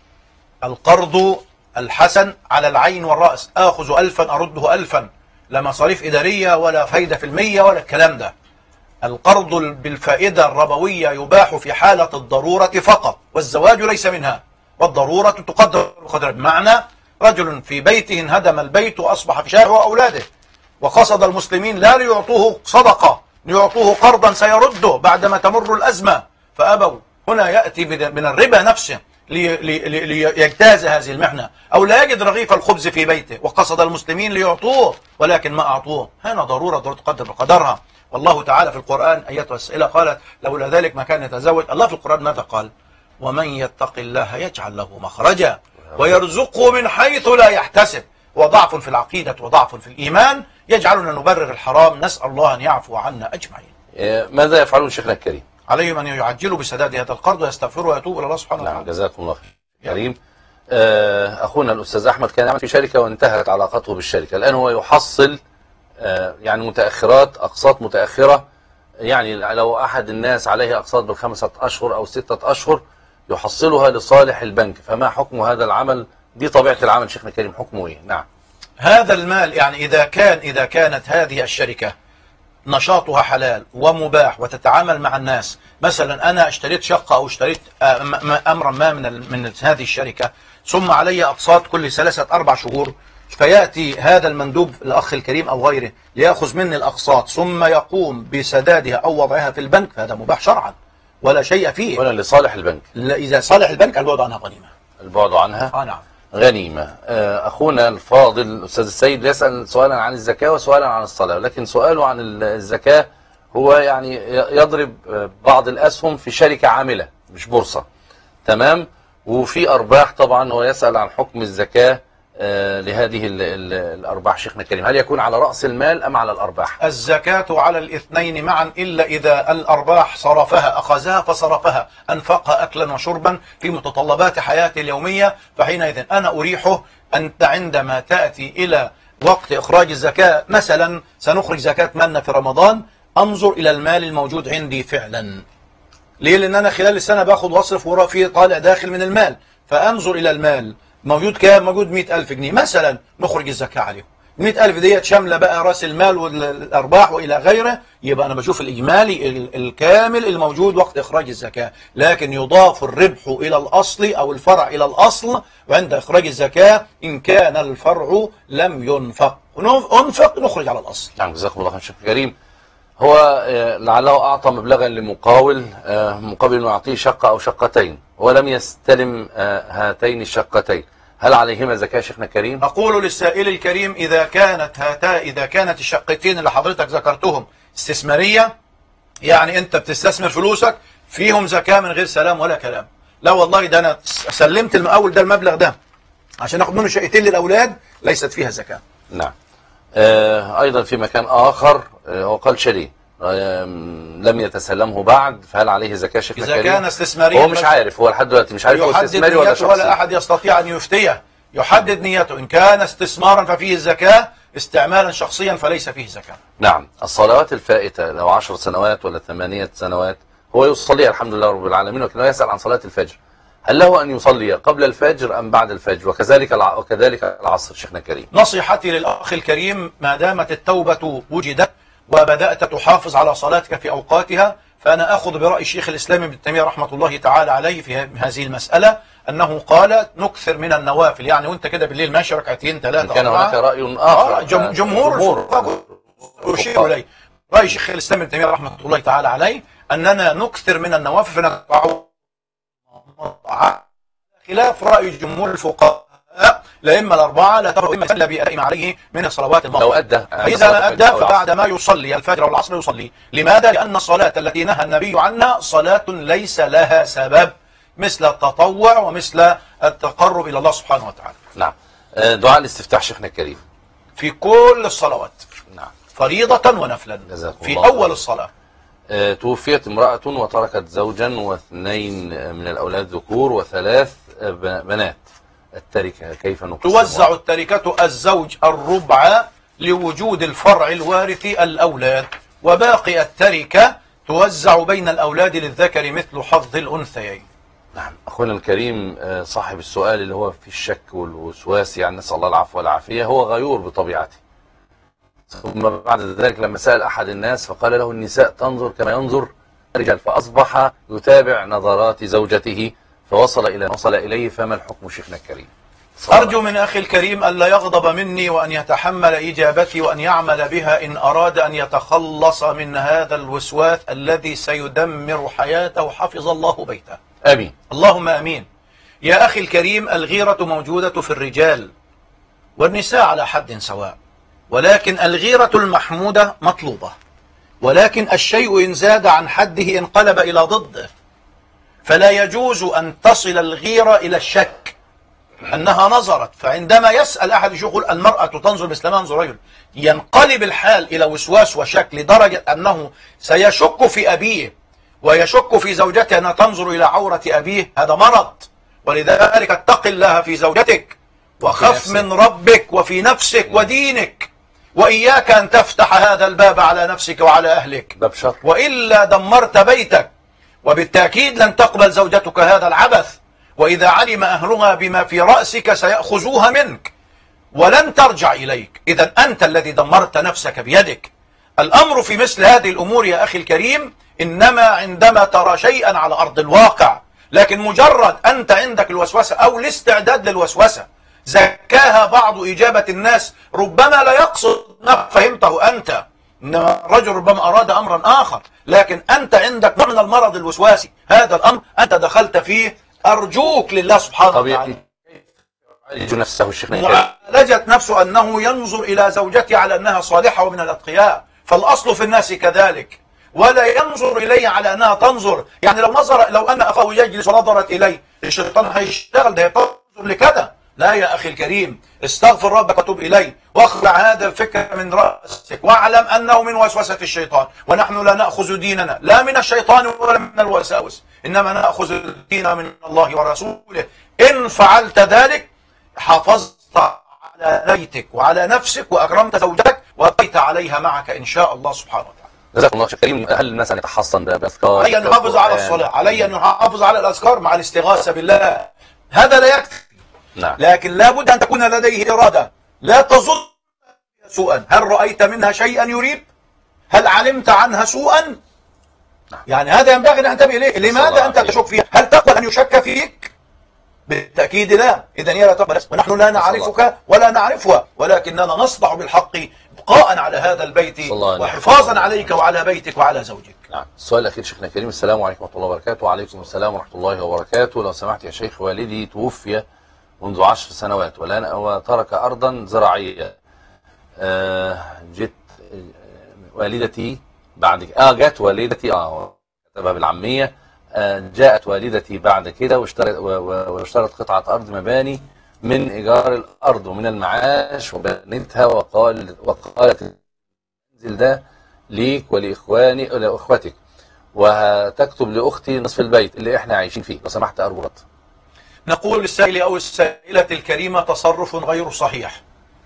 القرض الحسن على العين والرأس، آخذ 1000 أرده 1000، لا مصاريف إدارية ولا فايدة في المية ولا الكلام ده. القرض بالفائدة الربوية يباح في حالة الضرورة فقط، والزواج ليس منها، والضرورة تقدر بقدر. بمعنى رجل في بيته انهدم البيت وأصبح في شارع وأولاده، وقصد المسلمين لا ليعطوه صدقة، ليعطوه قرضا سيرده بعدما تمر الأزمة، فأبوا. هنا يأتي من الربا نفسه ليجتاز هذه المحنة، أو لا يجد رغيف الخبز في بيته وقصد المسلمين ليعطوه ولكن ما أعطوه. هنا ضرورة تقدر بقدرها. والله تعالى في القرآن أيتها السائلة قالت لولا ذلك ما كان يتزوج. الله في القرآن ماذا قال؟ ومن يتق الله يجعل له مخرجا ويرزقه من حيث لا يحتسب. وضعف في العقيدة وضعف في الإيمان يجعلنا نبرر الحرام. نسأل الله أن يعفو عنا أجمعين. ماذا يفعلون شيخنا الكريم؟ عليهم أن يعجلوا بسداد هذا القرض ويستغفروا ويتوبوا إلى الله سبحانه وتعالى. نعم، جزاكم الله خير. كريم، أخونا الأستاذ أحمد كان يعمل في شركة وانتهت علاقته بالشركة، الآن هو يحصل يعني متأخرات، أقساط متأخرة. يعني لو أحد الناس عليه أقساط ب5 أشهر أو 6 أشهر يحصلها لصالح البنك، فما حكم هذا العمل؟ دي طبيعة العمل شيخنا الكريم، حكمه إيه؟ نعم. هذا المال يعني إذا كانت هذه الشركة نشاطها حلال ومباح وتتعامل مع الناس، مثلا أنا اشتريت شقة أو اشتريت أمرا ما من هذه الشركة، ثم علي أقساط كل 3-4 شهور، فيأتي هذا المندوب الأخ الكريم أو غيره ليأخذ مني الأقساط ثم يقوم بسدادها أو وضعها في البنك، فهذا مباح شرعا ولا شيء فيه، ولا لصالح البنك. إذا صالح البنك البعد عنها غنيمة. البعد عنها نعم غنيمة. أخونا الفاضل الأستاذ السيد يسأل سؤالا عن الزكاة وسؤالا عن الصلاة، لكن سؤاله عن الزكاة هو يعني يضرب بعض الأسهم في شركة عاملة مش بورصة، تمام، وفي أرباح. طبعا هو يسأل عن حكم الزكاة لهذه الأرباح شيخنا الكريم، هل يكون على رأس المال أم على الأرباح؟ الزكاة على الاثنين معا، إلا إذا الأرباح صرفها، أخذها فصرفها، أنفقها أكلا وشربا في متطلبات حياته اليومية، فحينئذ أنا أريحه أنت عندما تأتي إلى وقت إخراج الزكاة، مثلا سنخرج زكاة مالنا في رمضان، أنظر إلى المال الموجود عندي فعلا، ليه؟ لأن أنا خلال السنة باخد واصرف وراء فيه طالع داخل من المال، فأنظر إلى المال موجود كام؟ موجود 100,000 جنيه مثلا، نخرج الزكاة عليهم. 100,000 ديت شاملة بقى رأس المال والأرباح وإلى غيره، يبقى أنا بشوف الإجمالي الكامل الموجود وقت إخراج الزكاة، لكن يضاف الربح إلى الأصل أو الفرع إلى الأصل عند إخراج الزكاة إن كان الفرع لم ينفق. أنفق نخرج على الأصل. نعم، جزاكم الله خير شيخ كريم. هو لعله أعطى مبلغا لمقاول مقابل أنه يعطيه شقة أو شقتين ولم يستلم هاتين الشقتين، هل عليهما زكاة شيخنا كريم؟ أقول للسائل الكريم إذا كانت الشقتين اللي حضرتك ذكرتهم استثمارية، يعني أنت بتستثمر فلوسك فيهم زكاة من غير سلام ولا كلام. لا والله ده أنا سلمت المقاول ده المبلغ ده عشان أخذ منه شقتين للأولاد، ليست فيها زكاة. نعم. أيضا في مكان آخر هو قال شريه لم يتسلمه بعد، فهل عليه زكاة شيخنا كريم؟ إذا كان استثماريا هو مش عارف، هو لحد دلوقتي مش عارف هو استثماري ولا شخصي، ولا أحد يستطيع أن يفتيه. يحدد نيته، إن كان استثمارا ففيه الزكاة، استعمالا شخصيا فليس فيه زكاة. نعم. الصلوات الفائتة لو 10 سنوات ولا 8 سنوات هو يصلي الحمد لله رب العالمين، ولكنه يسأل عن صلاة الفجر، هل له أن يصلي قبل الفجر أم بعد الفجر؟ وكذلك العصر شيخنا كريم. نصيحتي للأخ الكريم، ما دامت التوبة وجدت وبدأت تحافظ على صلاتك في أوقاتها، فأنا أخذ برأي الشيخ الإسلام ابن تيمية رحمة الله تعالى عليه في هذه المسألة، أنه قال نكثر من النوافل، يعني وانت كده بالليل ماشي ركعتين 3 كان هناك رأي آخر جمهور يشير إليه رأي الشيخ الإسلام ابن تيمية رحمة الله تعالى عليه أننا نكثر من النوافل فنقع خلاف رأي جمهور الفقهاء الأئمة الأربعة لا تفرق إلا بأداء ما عليه من الصلوات المفروضة. لو أدى فإذا ما أدى فبعد ما يصلي الفجر والعصر يصلي. لماذا؟ لأن الصلاة التي نهى النبي عنها صلاة ليس لها سبب، مثل التطوع ومثل التقرب إلى الله سبحانه وتعالى. نعم. دعاء الاستفتاح شيخنا الكريم في كل الصلوات. نعم. فريضة ونفلا. في أول الصلاة. توفيت امرأة وتركت زوجا واثنين من الأولاد ذكور و3 بنات، التركة كيف نقسمها؟ توزع التركة الزوج الربع لوجود الفرع الوارث الأولاد، وباقي التركة توزع بين الأولاد للذكر مثل حظ الأنثيين. نعم. أخونا الكريم صاحب السؤال اللي هو في الشك والوسواس، يعني نسأل الله العفو والعافية، هو غيور بطبيعته، ثم بعد ذلك لما سأل أحد الناس فقال له النساء تنظر كما ينظر الرجال، فأصبح يتابع نظرات زوجته فوصل إليه. فما الحكم شيخنا الكريم؟ أرجو من أخي الكريم ألا يغضب مني وأن يتحمل إجابتي وأن يعمل بها إن أراد أن يتخلص من هذا الوسواس الذي سيدمر حياته، حفظ الله بيته. آمين. اللهم آمين. يا أخي الكريم، الغيرة موجودة في الرجال والنساء على حد سواء، ولكن الغيرة المحمودة مطلوبة، ولكن الشيء إن زاد عن حده انقلب إلى ضده، فلا يجوز أن تصل الغيرة إلى الشك أنها نظرت، فعندما يسأل أحد يقول المرأة تنظر مثل ما ينظر رجل، ينقلب الحال إلى وسواس وشك لدرجة أنه سيشك في أبيه ويشك في زوجته أنها تنظر إلى عورة أبيه. هذا مرض، ولذلك اتق الله في زوجتك وخف من ربك وفي نفسك ودينك، وإياك أن تفتح هذا الباب على نفسك وعلى أهلك، وإلا دمرت بيتك، وبالتأكيد لن تقبل زوجتك هذا العبث، وإذا علم أهلها بما في رأسك سيأخذوها منك ولن ترجع إليك. إذا أنت الذي دمرت نفسك بيدك. الأمر في مثل هذه الأمور يا أخي الكريم إنما عندما ترى شيئا على أرض الواقع، لكن مجرد أنت عندك الوسوسة أو الاستعداد للوسوسة زكاها بعض إجابة الناس، ربما لا يقصد ما فهمته أنت، إنما الرجل ربما أراد أمرا آخر، لكن أنت عندك نوع من المرض الوسواسي. هذا الأمر أنت دخلت فيه، أرجوك لله سبحانه وتعالى يعالج نفسه الشيخ. معالجة نفسه أنه ينظر إلى زوجته على أنها صالحة ومن الأتقياء، فالأصل في الناس كذلك، ولا ينظر إليه على أنها تنظر. يعني لو أن أخاه يجلس ونظرت إليه الشيطان هيشتغل، ده تنظر لكذا. لا يا أخي الكريم، استغفر ربك وتوب إليه واخلع هذا الفكر من رأسك، واعلم أنه من وسوسة الشيطان، ونحن لا نأخذ ديننا لا من الشيطان ولا من الوساوس، إنما نأخذ الدين من الله ورسوله. إن فعلت ذلك حافظت على بيتك وعلى نفسك وأكرمت زوجتك وبقيت عليها معك إن شاء الله سبحانه وتعالى. جزاكم الله خير كريم. هل الناس أن يتحصن بأذكار؟ علي أن يحافظ على الصلاة، علي أن يحافظ على الأذكار مع الاستغاثة بالله، هذا لا يكفي. نعم. لكن لابد أن تكون لديه إرادة، لا تظن سوءا. هل رأيت منها شيئا يريب؟ هل علمت عنها سوءا؟ يعني هذا ينبغي أن ننتبه إليه. لماذا أنت تشك فيها؟ هل تقبل أن يشك فيك؟ بالتأكيد لا. إذن هي لا تقبل، ونحن لا نعرفك ولا نعرفها، ولكننا نصدع بالحق ابقاء على هذا البيت وحفاظا عليك وعلى بيتك وعلى زوجك. نعم. السؤال الأخير شيخنا الكريم. السلام عليكم ورحمة الله وبركاته. وعليكم السلام ورحمة الله وبركاته. لو سمحت يا شيخ، والدي توفي منذ 10 سنوات وترك أرضا زراعية. جت والدتي بعد جت والدتي كتبها بالعامية. جاءت والدتي بعد كده واشترت قطعة أرض مباني من إيجار الأرض ومن المعاش وبنتها، وقالت المنزل ده ليك ولإخواتك، وهتكتب لأختي نصف البيت اللي احنا عايشين فيه. لو سمحت أرجو رد. نقول للسائل أو السائلة الكريمة تصرف غير صحيح.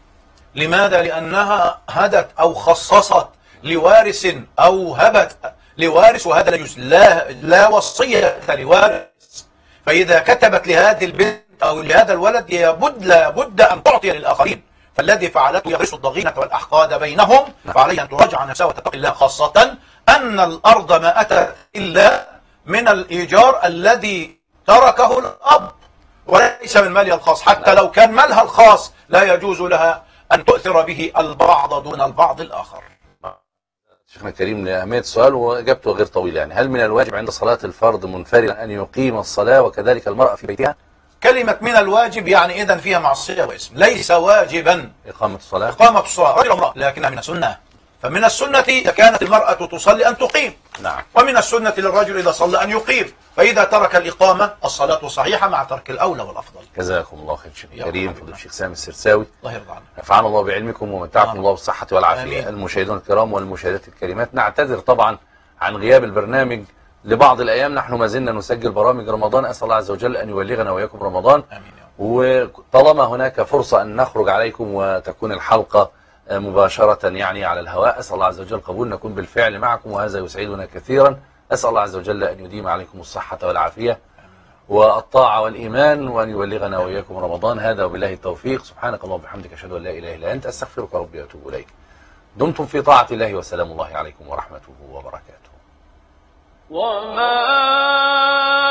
لماذا؟ لأنها هدت أو خصصت لوارث أو هبت لوارث، وهذا لا يجوز. لا وصية لوارث. فإذا كتبت لهذه البنت أو لهذا الولد لابد أن تعطي للآخرين. فالذي فعلته يغرس الضغينة والأحقاد بينهم، فعليه أن تراجع نفسها وتتقي الله، خاصة أن الأرض ما أتت إلا من الإيجار الذي تركه الأب وليس من مالها الخاص. حتى لو كان مالها الخاص لا يجوز لها أن تؤثر به البعض دون البعض الآخر. شيخنا الكريم لأهمية السؤال وإجابته غير طويلة، يعني هل من الواجب عند صلاة الفرض منفردا أن يقيم الصلاة وكذلك المرأة في بيتها؟ كلمة من الواجب يعني إذن فيها معصية واسم. ليس واجبا إقامة الصلاة، رجل امرأة، لكنها من السنة. فمن السنة إذا كانت المرأة تصلي أن تقيم. نعم. ومن السنة للرجل إذا صلى أن يقيم. فإذا ترك الإقامة الصلاة صحيحة مع ترك الأولى والأفضل. جزاكم الله خير شيخ الكريم. فضل الشيخ سامي السرساوي، الله يرضى عنك. نفعنا الله بعلمكم ومتعكم الله بالصحة والعافية. المشاهدون الكرام والمشاهدات الكريمات، نعتذر طبعا عن غياب البرنامج لبعض الأيام. نحن ما زلنا نسجل برامج رمضان، أسأل الله عز وجل أن يبلغنا وإياكم رمضان. آمين. وطالما هناك فرصة أن نخرج عليكم وتكون الحلقة مباشرة يعني على الهواء، أسأل الله عز وجل قبول نكون بالفعل معكم، وهذا يسعدنا كثيرا. أسأل الله عز وجل أن يديم عليكم الصحة والعافية والطاعة والإيمان، وأن يبلغنا وإياكم رمضان. هذا وبالله التوفيق. سبحانك اللهم وبحمدك، أشهد أن لا إله إلا أنت، أستغفرك ربي وأتوب إليك. دمتم في طاعة الله، وسلام الله عليكم ورحمته وبركاته.